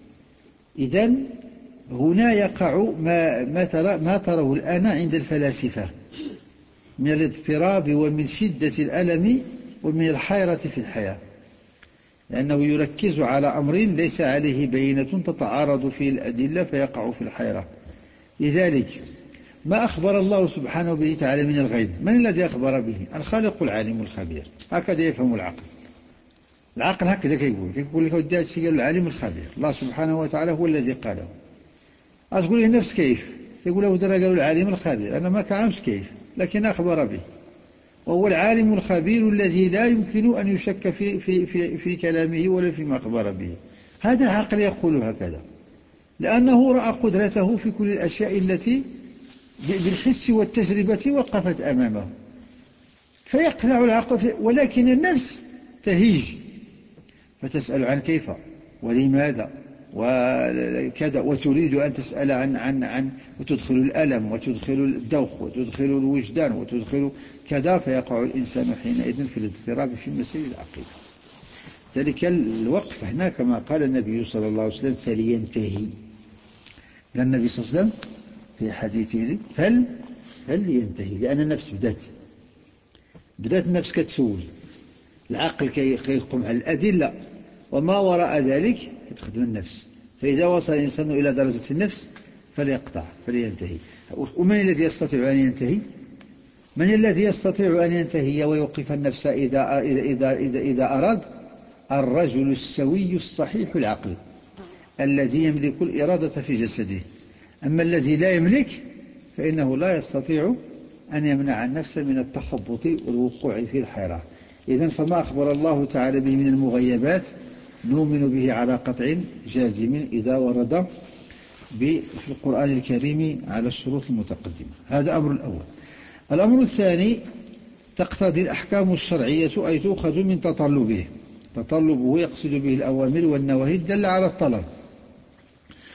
إذن هنا يقع ما, ما, ترى ما تراه الآن عند الفلاسفة من الاضطراب ومن شدة الألم ومن الحيرة في الحياة، لأنه يركز على أمر ليس عليه بينة تتعارض فيه الأدلة فيقع في الحيرة. لذلك ما أخبر الله سبحانه به تعالى من الغيب، من الذي أخبر به؟ الخالق العالم الخبير. هكذا يفهم العقل. العقل هكذا كيقول كيقول لك ودي هذا الشيء العالم الخبير، الله سبحانه وتعالى هو الذي قاله. أتقول لي النفس كيف؟ تقول له درى قالوا العالم الخبير، أنا ما كنعرفش كيف لكن أخبر به، وهو العالم الخبير الذي لا يمكن أن يشك في, في, في, في كلامه ولا فيما أخبر به. هذا العقل يقول هكذا لأنه رأى قدرته في كل الأشياء التي بالحس والتجربة وقفت أمامه، فيقنع العقل. ولكن النفس تهيج فتسأل عن كيف ولماذا وكذا، وتريد أن تسأل عن عن عن وتدخل الألم وتدخل الذوق وتدخل الوجدان وتدخل كذا، فيقع الإنسان حينئذ في الاضطراب في مسائل العقيدة. ذلك الوقف هنا كما قال النبي صلى الله عليه وسلم فلينتهي. قال النبي صلى الله عليه وسلم في حديثه فل فلينتهي، لأن النفس بدأت بدأت النفس كتسول، العقل كيقوم على الأدلة وما وراء ذلك تخدم النفس. فإذا وصل الإنسان إلى درجة النفس فليقطع فلينتهي. ومن الذي يستطيع أن ينتهي؟ من الذي يستطيع أن ينتهي ويوقف النفس إذا, إذا, إذا, إذا, إذا أراد؟ الرجل السوي الصحيح العقل الذي يملك الإرادة في جسده. أما الذي لا يملك فإنه لا يستطيع أن يمنع النفس من التخبط والوقوع في الحيرة. إذن فما أخبر الله تعالى به من المغيبات نؤمن به على قطع جازم إذا ورد في القرآن الكريم على الشروط المتقدمة. هذا أمر الأول. الأمر الثاني تقتضي الأحكام الشرعية أي تؤخذ من تطلبه. تطلبه يقصد به الأوامر والنواهي الدالة على الطلب،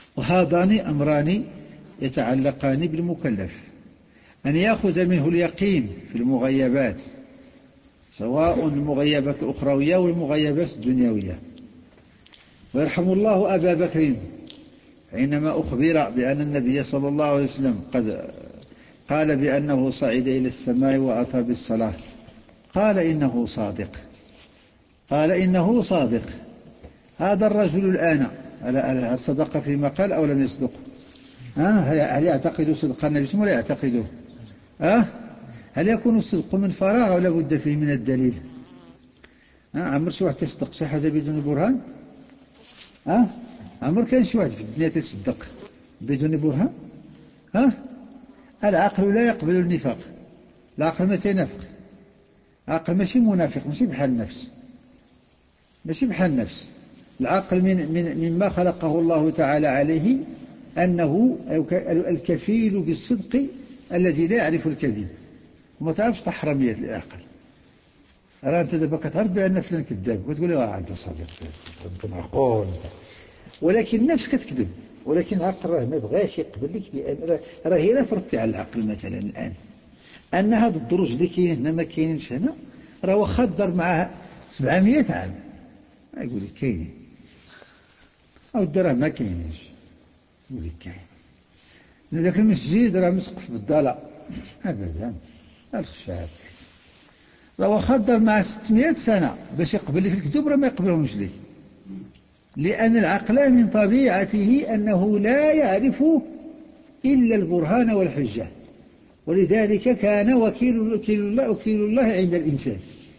وهذان أمران يتعلقان بالمكلف، أن يأخذ منه اليقين في المغيبات، سواء المغيبات الأخروية والمغيبات الدنيوية. ويرحم الله أبا بكر حينما أخبر بأن النبي صلى الله عليه وسلم قد قال بأنه صعد إلى السماء وأتى بالصلاة، قال إنه صادق، قال إنه صادق. هذا الرجل الآن هل صدق فيما قال أو لم يصدق؟ هل يعتقد صدق النبي صلى الله عليه وسلم ولا يعتقده؟ أه؟ هل يكون الصدق من فراغ أو لابد فيه من الدليل؟ أه؟ عمر شي واحد تصدق شي حاجة بدون برهان؟ أه؟ عمر كان شي واحد في الدنيا تصدق بدون برهان؟ أه؟ العقل لا يقبل النفاق، العقل ما ينافق، العقل ماشي منافق، ماشي بحال النفس، ماشي بحال النفس. العقل من من مما خلقه الله تعالى عليه أنه الكفيل بالصدق الذي لا يعرف الكذب، وما تعرفش تحرمية العقل. راه أنت دابا كتعرف بأن فلان كذاب وتقول له أنت صديق أنت معقول، ولكن النفس كتكذب، ولكن العقل راه ما بغاش يقبل لك بأن راه هي لا فرضتي على العقل مثلا الآن أن هذا الدروج اللي كاين هنا ما كاينش هنا، راه واخا دار معاه سبعمية عام ما يقول لك كاينين، أو الدرهم ما كاينش يقول لك كاين. ذاك المسجد راه مسقف بالضلع أبدا، الخشاب راه واخا دار معاه ستمائة سنة باش يقبل لك الكذوب راه ما يقبلهمش لك، لأن العقل من طبيعته أنه لا يعرف إلا البرهان والحجة، ولذلك كان وكيل, وكيل, الله, وكيل الله عند الإنسان.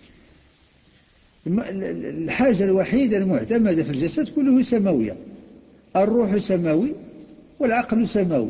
الحاجة الوحيدة المعتمدة في الجسد كله سماوية، الروح سماوي والعقل سماوي،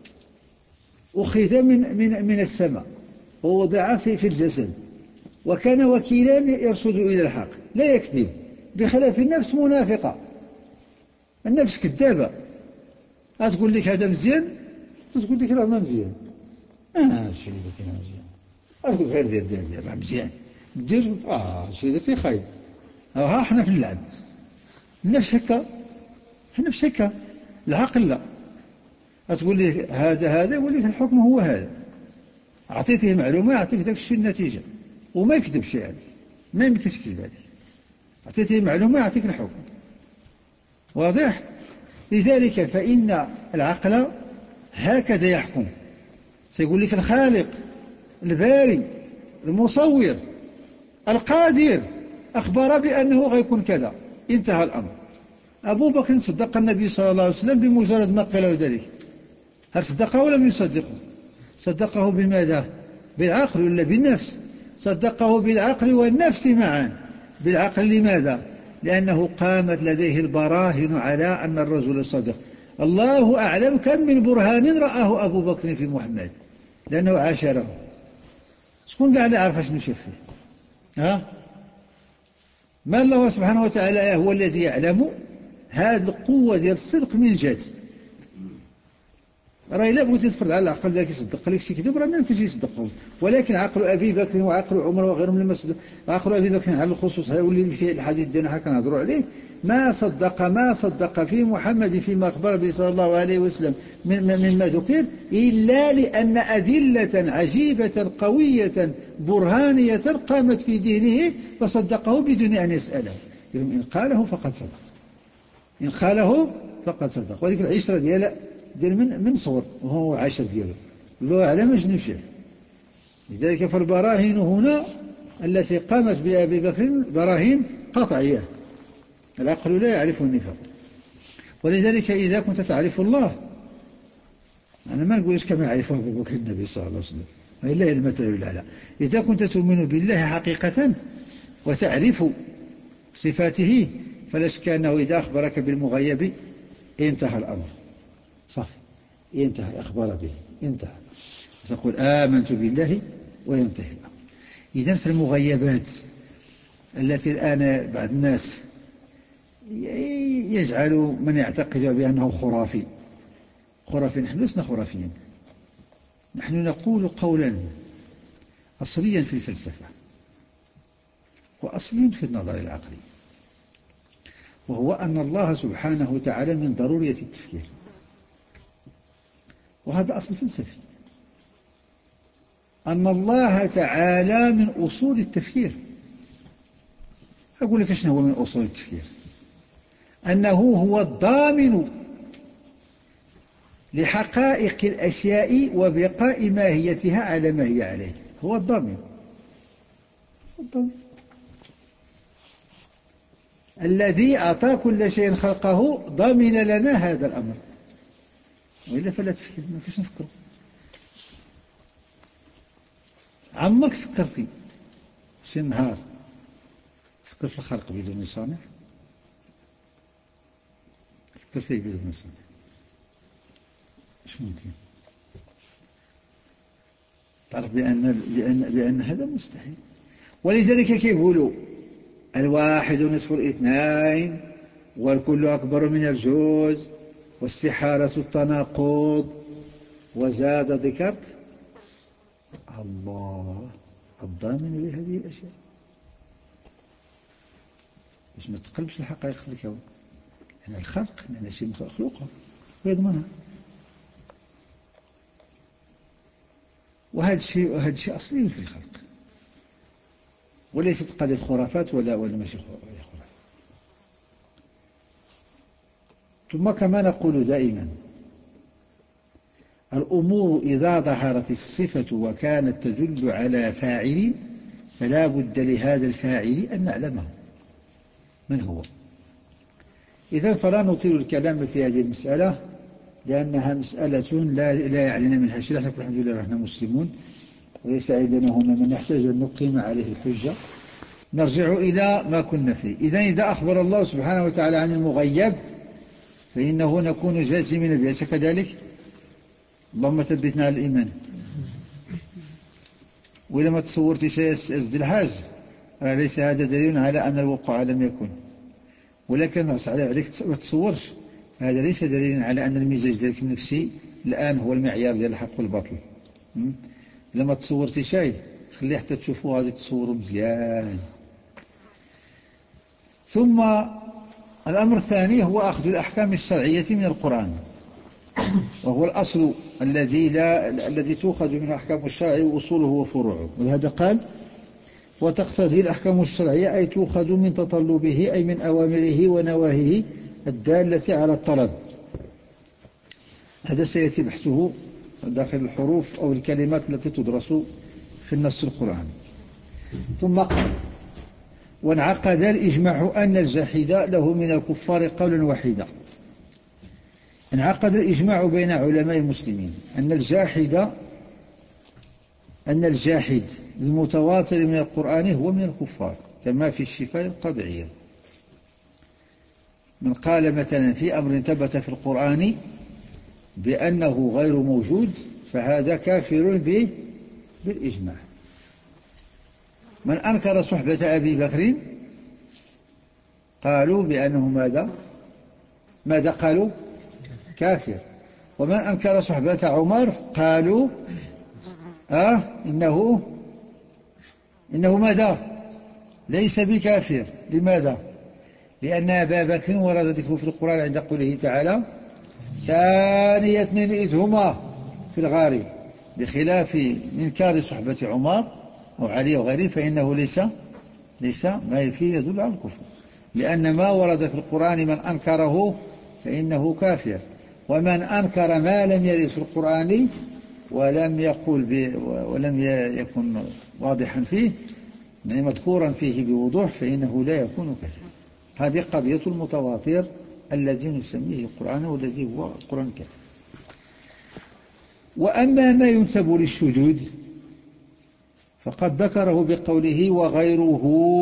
أخذ من, من, من السماء ووضع في, في الجسد، وكان وكيلان يرشد إلى الحق لا يكذب، بخلاف النفس منافقة. النفس كذابة، أتقول لك هذا مزيان تقول لك راه ما مزيان، اه شي اللي درتي ما مزيان، أتقول غير دير دير دير راه مزيان دير، اه شي درتي خايب، ها حنا في اللعب. النفس هكا، النفس هكا، العقل لا. أتقول لي هذا هذا يقول لك الحكم هو هذا، أعطيته معلومة يعطيك ذاك الشيء النتيجة، وما يكذبش يعني، ما يمكنش يكذب عليك، أعطيته معلومة يعطيك الحكم، واضح؟ لذلك فإن العقل هكذا يحكم، سيقول لك الخالق الباري المصور القادر أخبر بأنه غيكون كذا، انتهى الأمر. أبو بكر صدق النبي صلى الله عليه وسلم بمجرد ما قال ذلك، هل صدقه ولم يصدقه؟ صدقه بماذا؟ بالعقل ولا بالنفس؟ صدقه بالعقل والنفس معا. بالعقل لماذا؟ لأنه قامت لديه البراهين على أن الرجل صدق. الله أعلم كم من برهان رآه أبو بكر في محمد لأنه عاشره. شكون قاعد يعرف شنو شاف فيه؟ ها؟ ما الله سبحانه وتعالى هو الذي يعلم هذه القوة ديال الصدق من جات. راه إلا بغيتي تفرض على العقل ذاك يصدق لك شي كذب راه ما يمكنش يصدقهم، ولكن عقل أبي بكر وعقل عمر وغيرهم لما صدق، عقل أبي بكر على الخصوص هذا واللي في الحديث ديالنا حنا كنهضروا عليه، ما صدق ما صدق في محمد فيما أخبر به صلى الله عليه وسلم مما ذكر إلا لأن أدلة عجيبة قوية برهانية قامت في ذهنه فصدقه بدون أن يسأله. إن قاله فقد صدق، إن قاله فقد صدق. وهذيك العشرة ديال ديال من من صور وهو عاشر دياله الله على ما شنو شاف. لذلك فالبراهين هنا التي قامت بأبي بكر براهين قطعية، العقل لا يعرف النفاق. ولذلك إذا كنت تعرف الله، أنا ما نقولش كما يعرفه أبو بكر النبي صلى الله عليه وسلم، إلا المثل الأعلى. إذا كنت تؤمن بالله حقيقة وتعرف صفاته فلا شك أنه إذا أخبرك بالمغيب انتهى الأمر، صافي ينتهي، أخبر به انتهى، تقول آمنت بالله وينتهي الأمر. إذن في المغيبات التي الآن بعض الناس يجعل من يعتقد بأنه خرافي خرافي، نحن لسنا خرافيين، نحن نقول قولا أصليا في الفلسفة وأصليا في النظر العقلي، وهو أن الله سبحانه وتعالى من ضرورية التفكير وهذا أصل فلسفي، أن الله تعالى من أصول التفكير. أقول لك شنو هو من أصول التفكير؟ أنه هو الضامن لحقائق الأشياء وبقاء ماهيتها على ما هي عليه، هو الضامن. الضامن الذي أعطى كل شيء خلقه ضامن لنا هذا الأمر، وإلا فلا تفكر، ما كيفاش نفكروا. عمرك فكرتي شي نهار تفكر في الخلق بدون صانع؟ فكر فيه بدون صانع، مش ممكن. تعرف بأن, بأن, بأن هذا مستحيل. ولذلك كيقولوا الواحد نصف الاثنين والكل أكبر من الجوز واستحالة التناقض. وزاد ذكرت الله الضامن لهذه الأشياء، باش ما تقلبش الحقائق في الكون. يعني الخلق لأن شيء مخلوقه ويضمنها، وهذا الشيء وهذا الشيء أصلي في الخلق، وليست قضية خرافات ولا ولا ماشي خرافات. ثم كما نقول دائما الأمور إذا ظهرت الصفة وكانت تدل على فاعل فلا بد لهذا الفاعل أن نعلمه من هو. إذن فلا نطيل الكلام في هذه المسألة لأنها مسألة لا, لا يعلن منها شيء. نحن الحمد لله نحن مسلمون وليس عندنا هنا من نحتاج أن نقيم عليه الحجة. نرجع إلى ما كنا فيه. إذن إذا أخبر الله سبحانه وتعالى عن المغيب فإنه نكون جازمين بأس كذلك. اللهم ثبتنا على الإيمان. وإذا ما تصورت شيء أزد الحاج ليس هذا دليل على أن الوقوع لم يكن، ولكن أصعد عليك ما تصورش، هذا ليس دليل على أن المزاج ديالك النفسي الآن هو المعيار ديال الحق والباطل. لما تصورتي شيء خليه حتى تشوفوه هذا تصوروا مزيان. ثم الأمر الثاني هو أخذ الأحكام الشرعية من القرآن، وهو الأصل الذي لا الذي تؤخذ من الأحكام الشرعية وأصوله وفروعه. ولهذا قال وتقتضي الأحكام الشرعية أي تؤخذ من تطلبه أي من أوامره ونواهيه الدالة على الطلب. هذا سيأتي بحثه داخل الحروف أو الكلمات التي تدرس في النص القرآني. ثم قال وانعقد الإجماع أن الجاحد له من الكفار قولا واحدا. انعقد الإجماع بين علماء المسلمين أن الجاحد أن الجاحد المتواتر من القرآن هو من الكفار، كما في الشفاء القضعية. من قال مثلا في أمر ثبت في القرآن بأنه غير موجود فهذا كافر به بالإجماع. من أنكر صحبة أبي بكر قالوا بأنه ماذا ماذا قالوا كافر. ومن أنكر صحبة عمر قالوا آه إنه إنه ماذا ليس بكافر. لماذا؟ لأن أبا بكر ورد ذكره في القرآن عند قوله تعالى ثاني اثنين إذ هما في الغار، بخلاف إنكار صحبة عمر أو علي وغيره فإنه ليس ليس ما فيه يدل على الكفر، لأن ما ورد في القرآن من أنكره فإنه كافر. ومن أنكر ما لم يرد في القرآن ولم يقول ولم يكن واضحا فيه يعني مذكورا فيه بوضوح فإنه لا يكون كافر. هذه قضية المتواتر الذي نسميه القرآن والذي هو القرآن الكريم. وأما ما ينسب للشذوذ فقد ذكره بقوله وغيره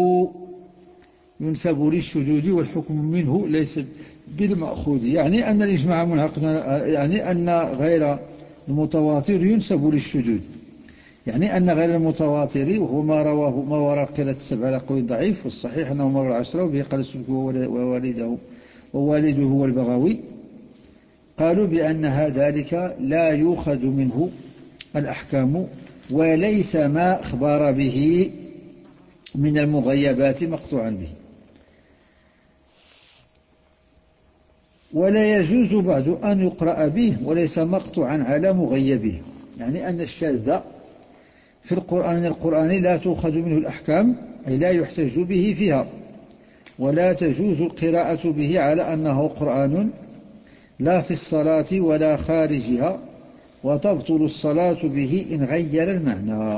ينسب للشذوذ والحكم منه ليس بالمأخوذ، يعني أن الإجماع منعقد، يعني أن غير المتواتر ينسب للشذوذ، يعني أن غير المتواتر وهو ما رواه ما وراء قلة السبع على قول ضعيف، والصحيح أنه مر العشرة وبه قال السلك ووالده ووالده والبغوي قالوا بأنها ذلك لا يؤخذ منه الأحكام وليس ما أخبر به من المغيبات مقطوعا به. ولا يجوز بعد أن يقرأ به وليس مقطوعا على مغيبه، يعني أن الشاذ في القرآن من القرآن لا تؤخذ منه الأحكام، أي لا يحتج به فيها، ولا تجوز القراءة به على أنه قرآن لا في الصلاة ولا خارجها، وتبطل الصلاة به إن غير المعنى.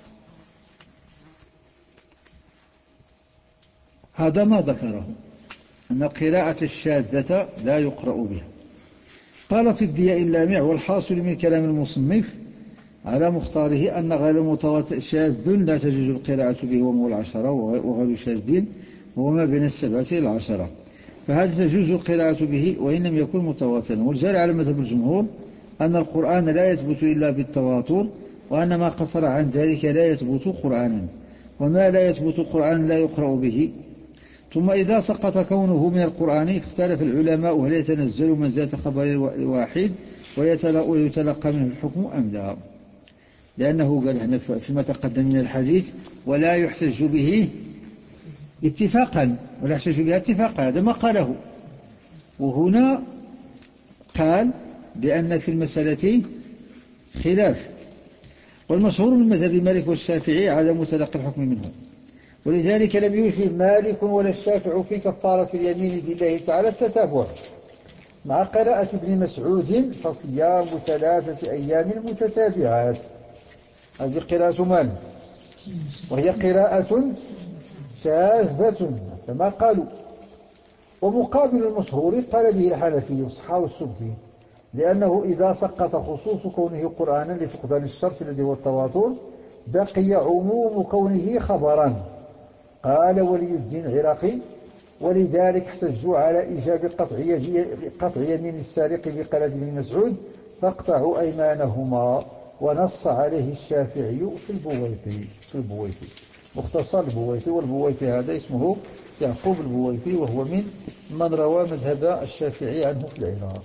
هذا ما ذكره أن القراءة الشاذة لا يقرأ بها. قال في الضياء اللامع: والحاصل من كلام المصنف على مختاره أن غير المتواتر شاذ لا تجوز القراءة به وهو العشرة، وغير شاذ وهو ما بين السبعة إلى العشرة، فهذا تجوز القراءة به وإن لم يكن متواترا. والجاري على مذهب الجمهور أن القرآن لا يثبت إلا بالتواتر، وأن ما قصر عن ذلك لا يثبت قرآنا، وما لا يثبت قرآنا لا يقرأ به. ثم إذا سقط كونه من القرآن اختلف العلماء هل يتنزل منزلة خبر الواحد ويتلقى منه الحكم أم لا، لأنه قال هنا فيما تقدم من الحديث: ولا يحتج به اتفاقا، ولا يحتج به اتفاقا، هذا ما قاله. وهنا قال بأن في المسألة خلاف، والمشهور من مذهب مالك والشافعي عدم تلقي الحكم منه، ولذلك لم يوجب مالك ولا الشافعي في كفارة اليمين بالله تعالى التتابع، مع قراءة ابن مسعود: فصيام ثلاثة أيام متتابعات. هذه قراءة مالك، وهي قراءة شاذة كما قالوا. ومقابل المشهور قال به الحنفي وصححه السبكي، لأنه إذا سقط خصوص كونه قرآنا لفقدان الشرط الذي هو التواتر بقي عموم كونه خبرا. قال ولي الدين العراقي: ولذلك احتجوا على إيجاب قطع يمين السارق بقلد ابن مسعود فاقطعوا أيمانهما، ونص عليه الشافعي في البويطي في البويطي مختصر البويطي. والبويطي هذا اسمه يعقوب البويطي، وهو من من روى مذهب الشافعي عنه في العراق.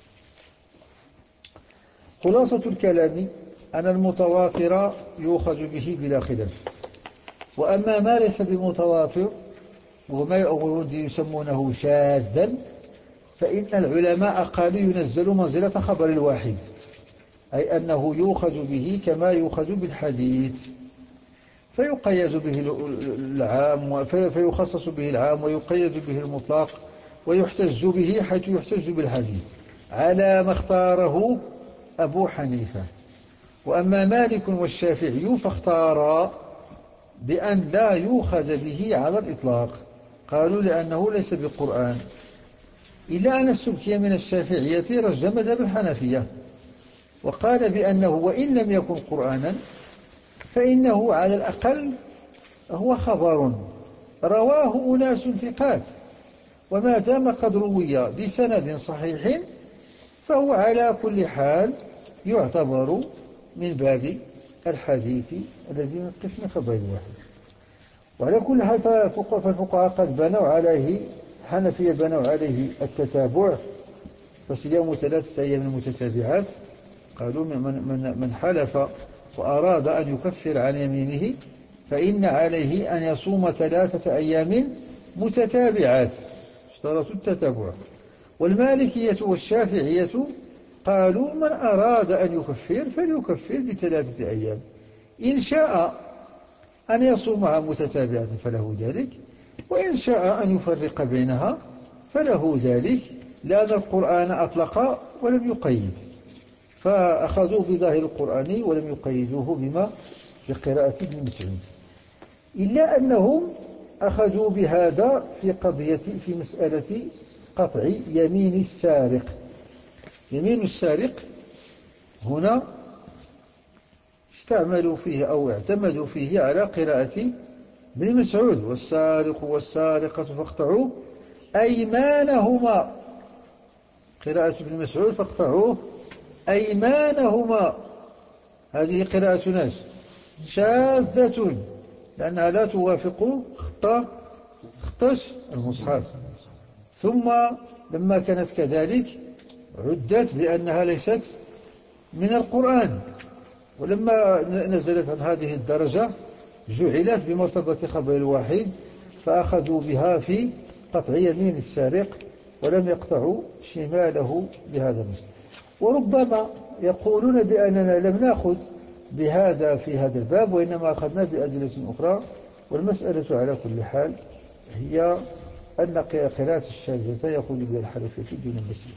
خلاصة الكلام أن المتواتر يؤخذ به بلا خلاف، وأما ما ليس بمتواتر وما يسمونه شاذا فإن العلماء قالوا ينزل منزلة خبر الواحد، أي أنه يؤخذ به كما يؤخذ بالحديث، فيقيد به العام فيخصص به العام ويقيد به المطلق، ويحتج به حيث يحتج بالحديث على ما اختاره أبو حنيفة. وأما مالك والشافعي فاختارا بأن لا يؤخذ به على الإطلاق، قالوا لأنه ليس بقرآن، إلا أن السبكي من الشافعية رجم مذهب الحنفية وقال بأنه وإن لم يكن قرآنا فإنه على الأقل هو خبر رواه أناس ثقات، وما دام قد روي بسند صحيح فهو على كل حال يعتبر من باب الحديث الذي من قسم خبر الواحد. وعلى كل حال فالفقهاء قد بنوا عليه، حنفية بنوا عليه التتابع، فصيام ثلاثة أيام متتابعات. قالوا من, من, من حلف وأراد أن يكفر عن يمينه فإن عليه أن يصوم ثلاثة أيام متتابعات، اشترطوا التتابع. والمالكية والشافعية قالوا من أراد أن يكفر فليكفر بثلاثة أيام، إن شاء أن يصومها متتابعة فله ذلك، وإن شاء أن يفرق بينها فله ذلك، لأن القرآن أطلق ولم يقيد، فأخذوا بظاهر القرآن ولم يقيدوه بما في قراءة ابن مسعود، إلا أنهم أخذوا بهذا في قضية في مسألة قطع يمين السارق. يمين السارق هنا استعملوا فيه أو اعتمدوا فيه على قراءة ابن مسعود: والسارق والسارقة فاقطعوا أيمانهما. قراءة ابن مسعود: فاقطعوا أيمانهما، هذه قراءة ناس شاذة لأنها لا توافق خط خطش المصحف. ثم لما كانت كذلك عدت بأنها ليست من القرآن، ولما نزلت عن هذه الدرجة جعلت بمرتبة خبر الواحد، فأخذوا بها في قطع يمين السارق ولم يقطعوا شماله بهذا النص. وربما يقولون بأننا لم نأخذ بهذا في هذا الباب، وإنما أخذنا بأدلة أخرى. والمسألة على كل حال هي أن قراءة الشاذة يقول بها الحنفية دون المسلم.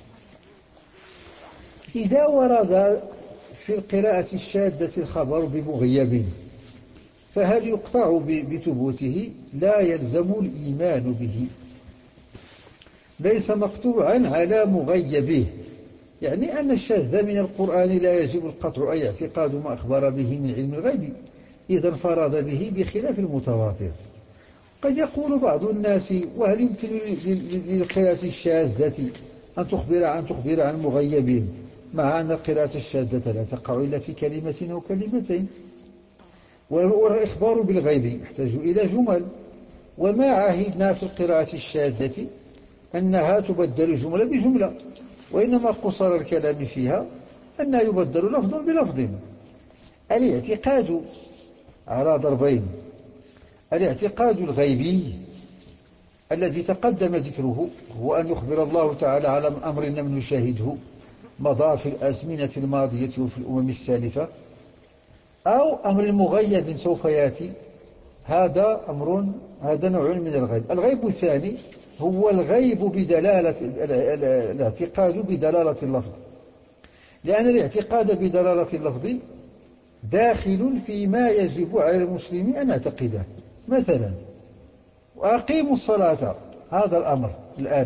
إذا ورد في القراءة الشاذة الخبر بمغيب فهل يقطع بثبوته؟ لا يلزم الإيمان به، ليس مقطوعا على مغيبه. يعني أن الشاذ من القرآن لا يجب القطع، أي اعتقاد ما أخبر به من علم الغيب إذا انفرد به بخلاف المتواتر. قد يقول بعض الناس: وهل يمكن للقراءة الشاذة أن تخبر عن تخبر عن مغيب، مع أن القراءة الشاذة لا تقع إلا في كلمة أو كلمتين؟ والإخبار بالغيب يحتاج إلى جمل، وما عهدنا في القراءة الشاذة أنها تبدل جملة بجملة، وإنما قصر الكلام فيها أنها يبدل لفظ بلفظ. الاعتقاد على ضربين: الاعتقاد الغيبي الذي تقدم ذكره، هو أن يخبر الله تعالى على أمر لم نشاهده مضى في الأزمنة الماضية وفي الأمم السالفة، أو أمر مغيب سوف يأتي. هذا أمر هذا نوع من الغيب. الغيب الثاني هو الغيب بدلالة الاعتقاد بدلالة اللفظ، لأن الاعتقاد بدلالة اللفظ داخل فيما يجب على المسلم أن يعتقده. مثلا: وأقيموا الصلاة، هذا الأمر الآن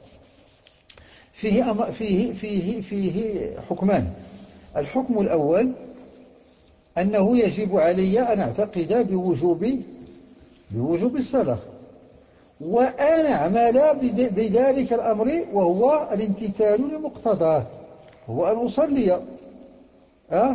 فيه فيه فيه فيه حكمان. الحكم الأول أنه يجب علي أن أعتقد بوجوب بوجوب الصلاة، وأن أعمل بذلك الأمر، وهو الامتثال لمقتضاه، هو أن أصلي. أه؟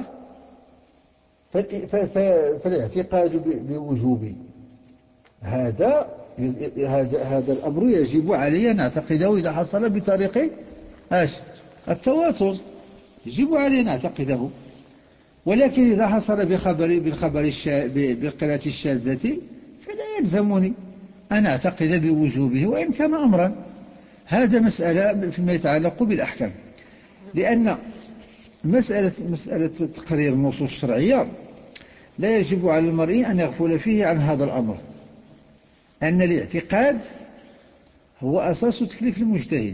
فالاعتقاد بوجوب هذا هذا هذا الأمر يجب علي أن أعتقده إذا حصل بطريق ايش؟ التواتر، يجب علي أن أعتقده. ولكن إذا حصل بخبر بالخبر الشا... بالقراءة الشاذة فلا يلزمني أن أعتقد بوجوبه وإن كان أمرا. هذا مسألة فيما يتعلق بالأحكام، لأن مسألة مسألة تقرير النصوص الشرعية لا يجب على المرء أن يغفل فيه عن هذا الأمر، أن الاعتقاد هو أساس تكليف المجتهد.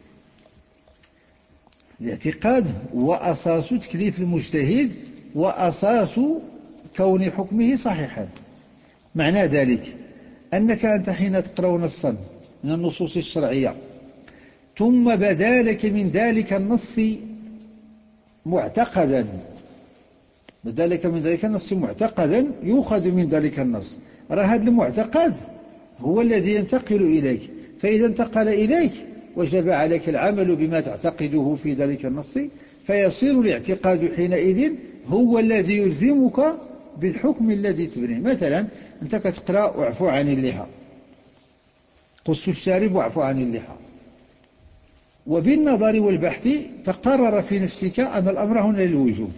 الاعتقاد هو أساس تكليف المجتهد وأساس كون حكمه صحيحا. معنى ذلك أنك أنت حين تقرأ نصا من النصوص الشرعية ثم بدا لك من ذلك النص معتقدا بدا لك من ذلك النص معتقدا يؤخذ من ذلك النص، راه هذا المعتقد هو الذي ينتقل إليك، فإذا انتقل إليك وجب عليك العمل بما تعتقده في ذلك النص، فيصير الاعتقاد حينئذ هو الذي يلزمك بالحكم الذي تبنيه. مثلا أنت كتقرأ: واعفو عن اللحى، قص الشارب واعفو عن اللحى، وبالنظر والبحث تقرر في نفسك أن الأمر هنا للوجوب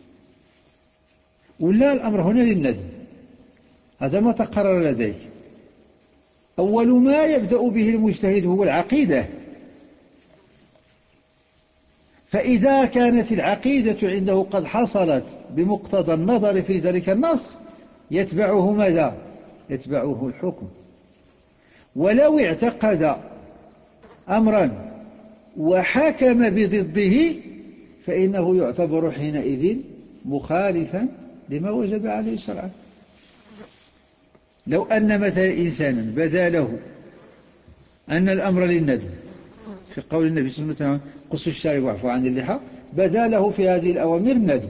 ولا الأمر هنا للندب. هذا ما تقرر لديك. أول ما يبدأ به المجتهد هو العقيدة، فإذا كانت العقيدة عنده قد حصلت بمقتضى النظر في ذلك النص يتبعه ماذا؟ يتبعه الحكم. ولو اعتقد أمرا وحكم بضده فإنه يعتبر حينئذ مخالفا لما وجب عليه شرعا. لو أن مثلا إنسانا بدا له أن الأمر للندب في قول النبي صلى الله عليه وسلم: قص الشارب واعفو عن اللحى، بدا له في هذه الأوامر الندب،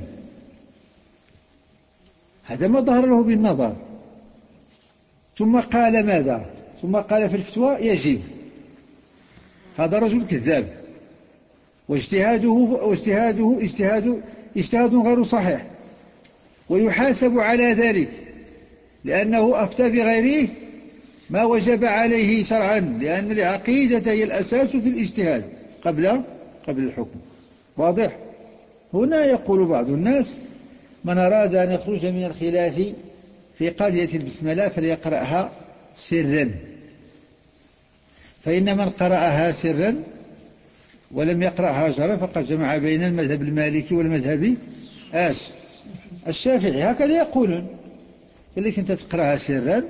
هذا ما ظهر له بالنظر، ثم قال ماذا؟ ثم قال في الفتوى يجب. هذا رجل كذاب، واجتهاده واجتهاده اجتهاد اجتهاد غير صحيح، ويحاسب على ذلك لأنه أفتى بغيره ما وجب عليه شرعا، لأن العقيدة هي الأساس في الاجتهاد قبل قبل الحكم. واضح؟ هنا يقول بعض الناس: من أراد أن يخرج من الخلاف في قضية البسملة فليقرأها سرا، فإن من قرأها سرا ولم يقرأها جهرا فقد جمع بين المذهب المالكي والمذهب آش الشافعي، هكذا يقولون. لكن أنت تقرأها سرا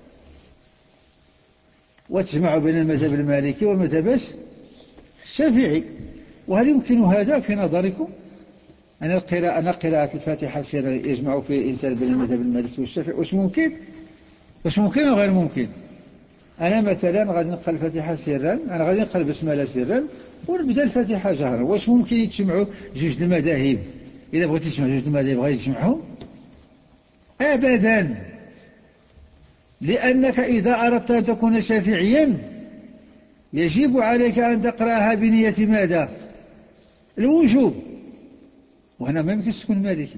وتجمع بين المذهب المالكي والمذهب الشافعي. وهل يمكن هذا في نظركم؟ أن القراءة أن قراءة الفاتحة سرا يجمع فيه الإنسان بين المذهب المالكي والشافعي؟ واش ممكن؟ واش ممكن أو غير ممكن؟ أنا مثلا غادي نقرأ الفاتحة سرا، أنا غادي نقرأ البسملة سرا ونبدأ الفاتحة جهرا. واش ممكن يتجمعوا جوج المذاهب؟ إذا بغيت تجمع جوج المذاهب غادي تجمعهم؟ أبدا. لأنك إذا أردت أن تكون شافعيا يجب عليك أن تقرأها بنية ماذا؟ الوجوب. وهنا ما يمكنش تكون مالكي،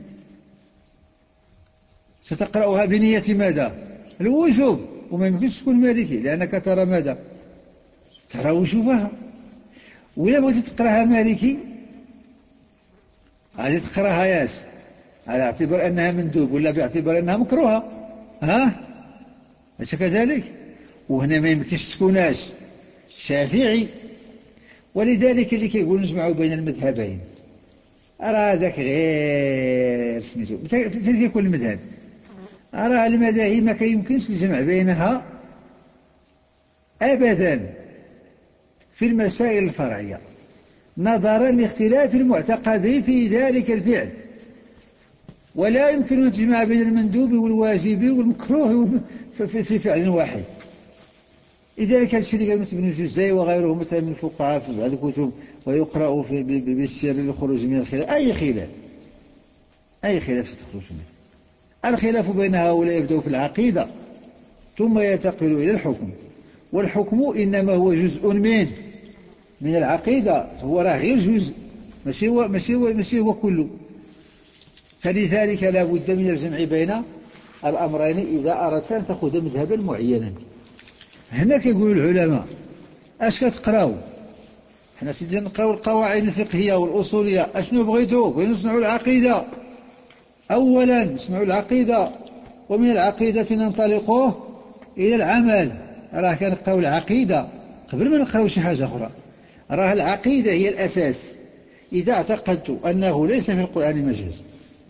ستقرأها بنية ماذا؟ الوجوب. وما يمكنش تكون مالكي لأنك ترى ماذا؟ ترى وجوبها. وإذا بغيت تقرأها مالكي غادي تقرأها ياش على اعتبار أنها مندوب ولا باعتبار أنها مكروهة؟ ها؟ أليس كذلك؟ وهنا ما يمكنش تكوناش شافعي. ولذلك اللي كيقول نجمعوا بين المذهبين راه هذاك غير سميتو فين كيكون المذهب؟ راه المذاهب ما كيمكنش الجمع بينها أبدا في المسائل الفرعية نظرا لاختلاف المعتقدين في ذلك الفعل، ولا يمكن أن تجمع بين المندوب والواجب والمكروه في فعل واحد. لذلك هذا الشيء اللي قالوا ابن الجزي وغيره مثلا من الفقهاء في بعض الكتب ويقرأ بالسر للخروج من الخلاف. أي خلاف أي خلاف تخرج منه؟ الخلاف بين هؤلاء يبدأ في العقيدة ثم ينتقل إلى الحكم، والحكم إنما هو جزء من من العقيدة، هو راه غير جزء، ماشي هو ماشي هو ماشي هو كله. فلذلك لا بد من الجمع بين الأمرين إذا أردت أن تأخذ مذهبا معينا. هنا كيقول العلماء اش كتقراو؟ حنا سيدنا نقراو القواعد الفقهية والأصولية. اشنو بغيتو؟ بغينا نسمعوا العقيدة أولا، نسمعوا العقيدة ومن العقيدة ننطلق إلى العمل. راه كنقراو العقيدة قبل ما نقراو شي حاجة أخرى. راه العقيدة هي الأساس. إذا اعتقدت أنه ليس في القرآن مجاز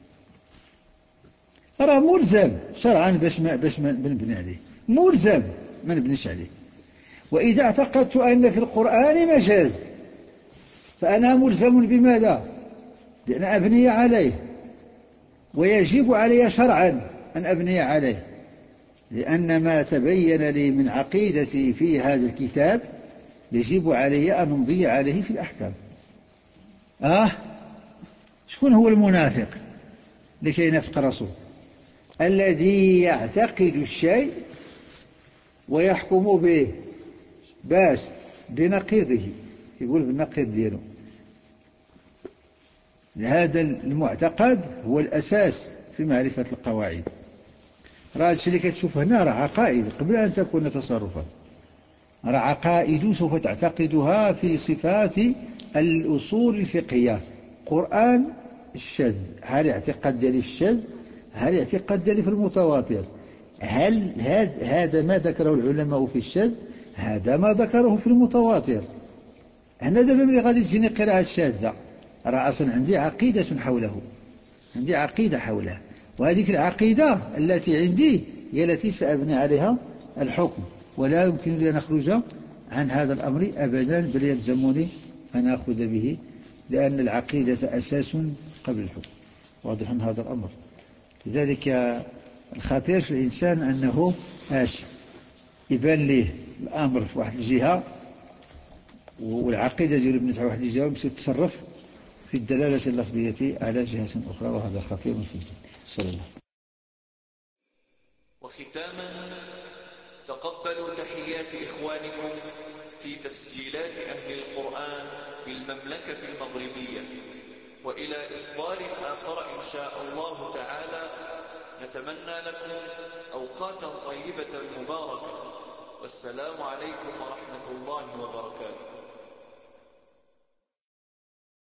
راه ملزم شرعا باش ما باش ما نبني عليه، ملزم ما نبنيش عليه. وإذا اعتقدت أن في القرآن مجاز فأنا ملزم بماذا؟ بأن أبني عليه، ويجب علي شرعا أن أبني عليه، لأن ما تبين لي من عقيدتي في هذا الكتاب يجب علي أن أمضي عليه في الأحكام. آه شكون هو المنافق لكي ينافق الرسول؟ الذي يعتقد الشيء ويحكم به باش بنقيضه، يقول بالنقيض دياله. هذا المعتقد هو الأساس في معرفة القواعد. راه الشيء اللي كتشوف هنا راه عقائد قبل أن تكون تصرفات. راه عقائد سوف تعتقدها في صفات الأصول الفقهية. قرآن الشذ، هل اعتقاد ديالي الشذ؟ هل اعتقاد ديالي في المتواتر؟ هل هذا ما ذكره العلماء في الشذ؟ هذا ما ذكره في المتواتر. هنا دابا ملي غادي تجيني قراءة شاذة راه أصلا عندي عقيدة حوله، عندي عقيدة حوله، وهذه العقيدة التي عندي هي التي سأبني عليها الحكم. ولا يمكن لي أن أخرج عن هذا الأمر أبدا، بل يلزمني أن أخذ به، لأن العقيدة أساس قبل الحكم. واضح هذا الأمر. لذلك الخطير في الإنسان أنه آش يبان ليه الأمر في واحد الجهة والعقيدة ديالو بنتها واحد الجهة ويمشي يتصرف في الدلالة اللفظية على جهة أخرى، وهذا خطير في الدين. صلى الله. وختاما تقبلوا تحيات إخوانكم في تسجيلات أهل القرآن بالمملكة المغربية، وإلى إصدار آخر إن شاء الله تعالى نتمنى لكم أوقاتا طيبة مباركة، والسلام عليكم ورحمة الله وبركاته.